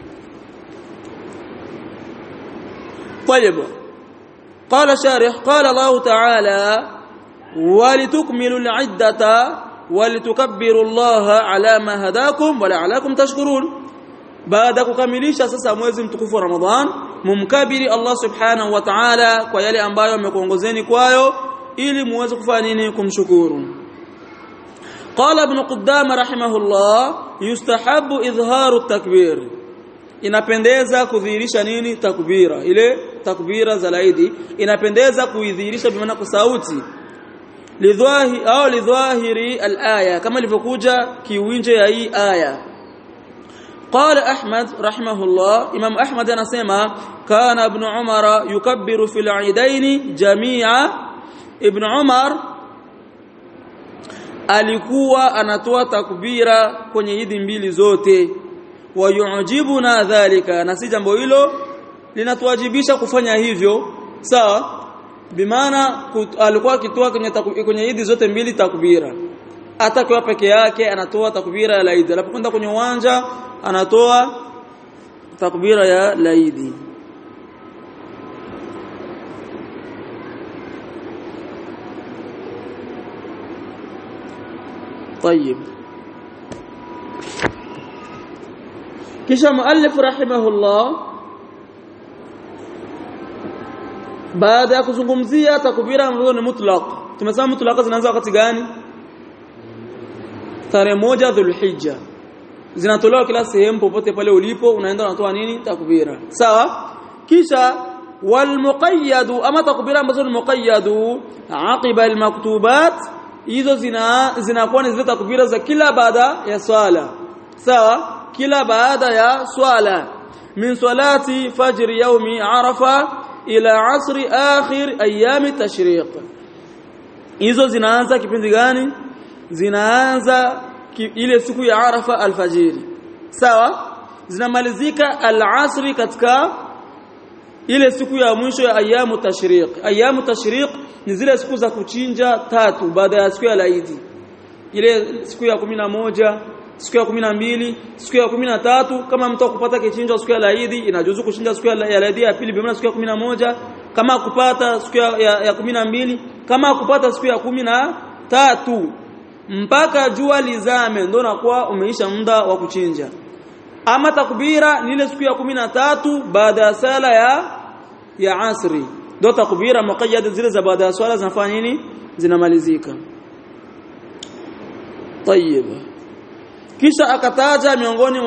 طيب, قال شارح قال الله تعالى ولتكملوا العدة ولتكبروا الله على ما هداكم ولعلكم تشكرون. baada kukamilisha sasa mwezi mtukufu wa Ramadhan mumkabiri Allah subhanahu wa ta'ala kwa yale ambayo amekuongozeni kwayo ili muweze kufanya nini kumshukuru. Qala ibn Qudama rahimahullah yustahabu idharu takbir, inapendeza kudhihirisha nini takbira, ile takbira za laidi inapendeza kuidhihirisha bi maana kwa sauti lidhahi au lidhahiri alaya kama ilivyokuja kiwinje ya hii aya. Qala Ahmad rahimahullah, Imam Ahmad anasema kana ibn Umar yukabbiru fil aidaini jami'a, Ibn Umar alikuwa anatoa takbira kwenye idi mbili zote. Wa yu'jibuna dhalika, na si jambo hilo linatuwajibisha kufanya hivyo, sawa. Bimaana alikuwa akitoa kwenye kwenye idi zote mbili takbira, hata kwa peke yake anatoa takbira ya laidi, anapokwenda kwenye uwanja anatoa takbira ya laidi. طيب kisha muallif rahimahullah baada ya kuzungumzia takbira ambazo ni mutlaq, tumesema mutlaq zinaanza wakati gani? Tarehe moja Dhulhijja, zinatolewa kila sehemu popote pale ulipo unaenda unatoa nini takbira, sawa. Kisha wal muqayyad, ama takbira ambazo ni muqayyad aqiba al maktubat, hizo zina zinakuwa ni zile takbira za kila baada ya swala, sawa, kila baada ya swala, min salati fajr yawmi arafa ila asri akhir ayami tashriq. Hizo zinaanza kipindi gani? Zinaanza ki, ile siku ya Arafa alfajiri, sawa, zinamalizika al-asri katika ile siku ya mwisho ya ayamu tashriq. Ayamu tashriq ni zile siku za kuchinja tatu baada ya siku ya Eid, ile siku ya kumi na moja, siku ya kumi na mbili, siku ya kumi na tatu. Kama mtu kupata kichinja siku ya Eid, inajuzu kuchinja siku ya Eid ya pili bila siku ya kumi na moja, kama kupata siku ya, ya, ya kumi na mbili, kama kupata siku ya kumi na tatu, mpaka jua lizame ndio nakuwa umeisha muda wa kuchinja. Ama takbira ni ile siku ya kumi na tatu baada ya sala ya ya asri, ndio takbira muqayyad, zile za baada ya swala zinafanya nini? Zinamalizika. Tayeb, kisha akataja miongoni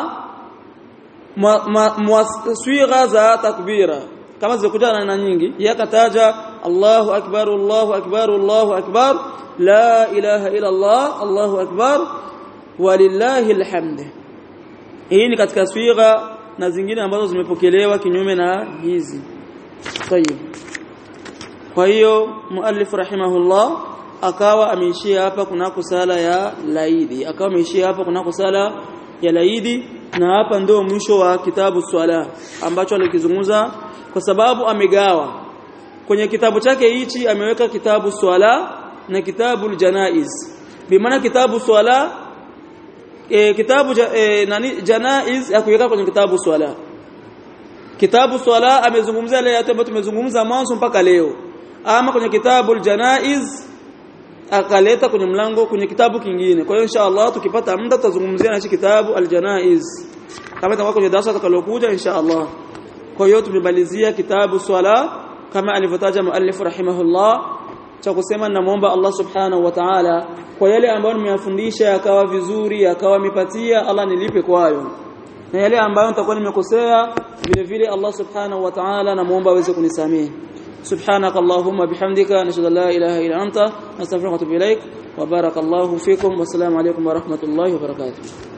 mwa mwaswigha za takbira kama zilikuja na nyingi, yakataja Allahu akbar Allahu akbar Allahu akbar la ilaha illa Allah Allahu akbar walillahi alhamd. Hii ni katika swigha na zingine ambazo zimepokelewa kinyume na hizi. Tayeb, kwa hiyo muallif rahimahullah akawa ameishia hapa kunako sala ya laidi, akawa ameishia hapa kunako sala ya laidi, na hapa ndio mwisho wa kitabu swala ambacho alikizungumza, kwa sababu amegawa kwenye kitabu chake hichi, ameweka kitabu swala na kitabu janaiz. Bi maana kitabu swala e, kitabu e, nani janaiz akuweka kwenye kitabu swala. Kitabu swala amezungumzia yale yote ambayo tumezungumza mwanzo mpaka leo, ama kwenye kitabu janaiz akaleta kwenye mlango kwenye kitabu kingine. Kwa hiyo inshallah tukipata muda tutazungumzia na hichi kitabu aljanaiz kama itakuwa kwenye darasa tutakalokuja inshallah. Kwa hiyo tumemalizia kitabu swala kama alivyotaja muallif rahimahullah. Cha kusema namuomba Allah subhanahu wa ta'ala kwa yale ambayo nimeyafundisha yakawa vizuri, yakawa mipatia, Allah nilipe kwayo, na yale ambayo nitakuwa nimekosea vile vile Allah subhanahu wa ta'ala namuomba aweze kunisamehe. سبحانك اللهم بحمدك نشهد ان لا اله الا انت نستغفرك ونتوب اليك وبارك الله فيكم والسلام عليكم ورحمه الله وبركاته.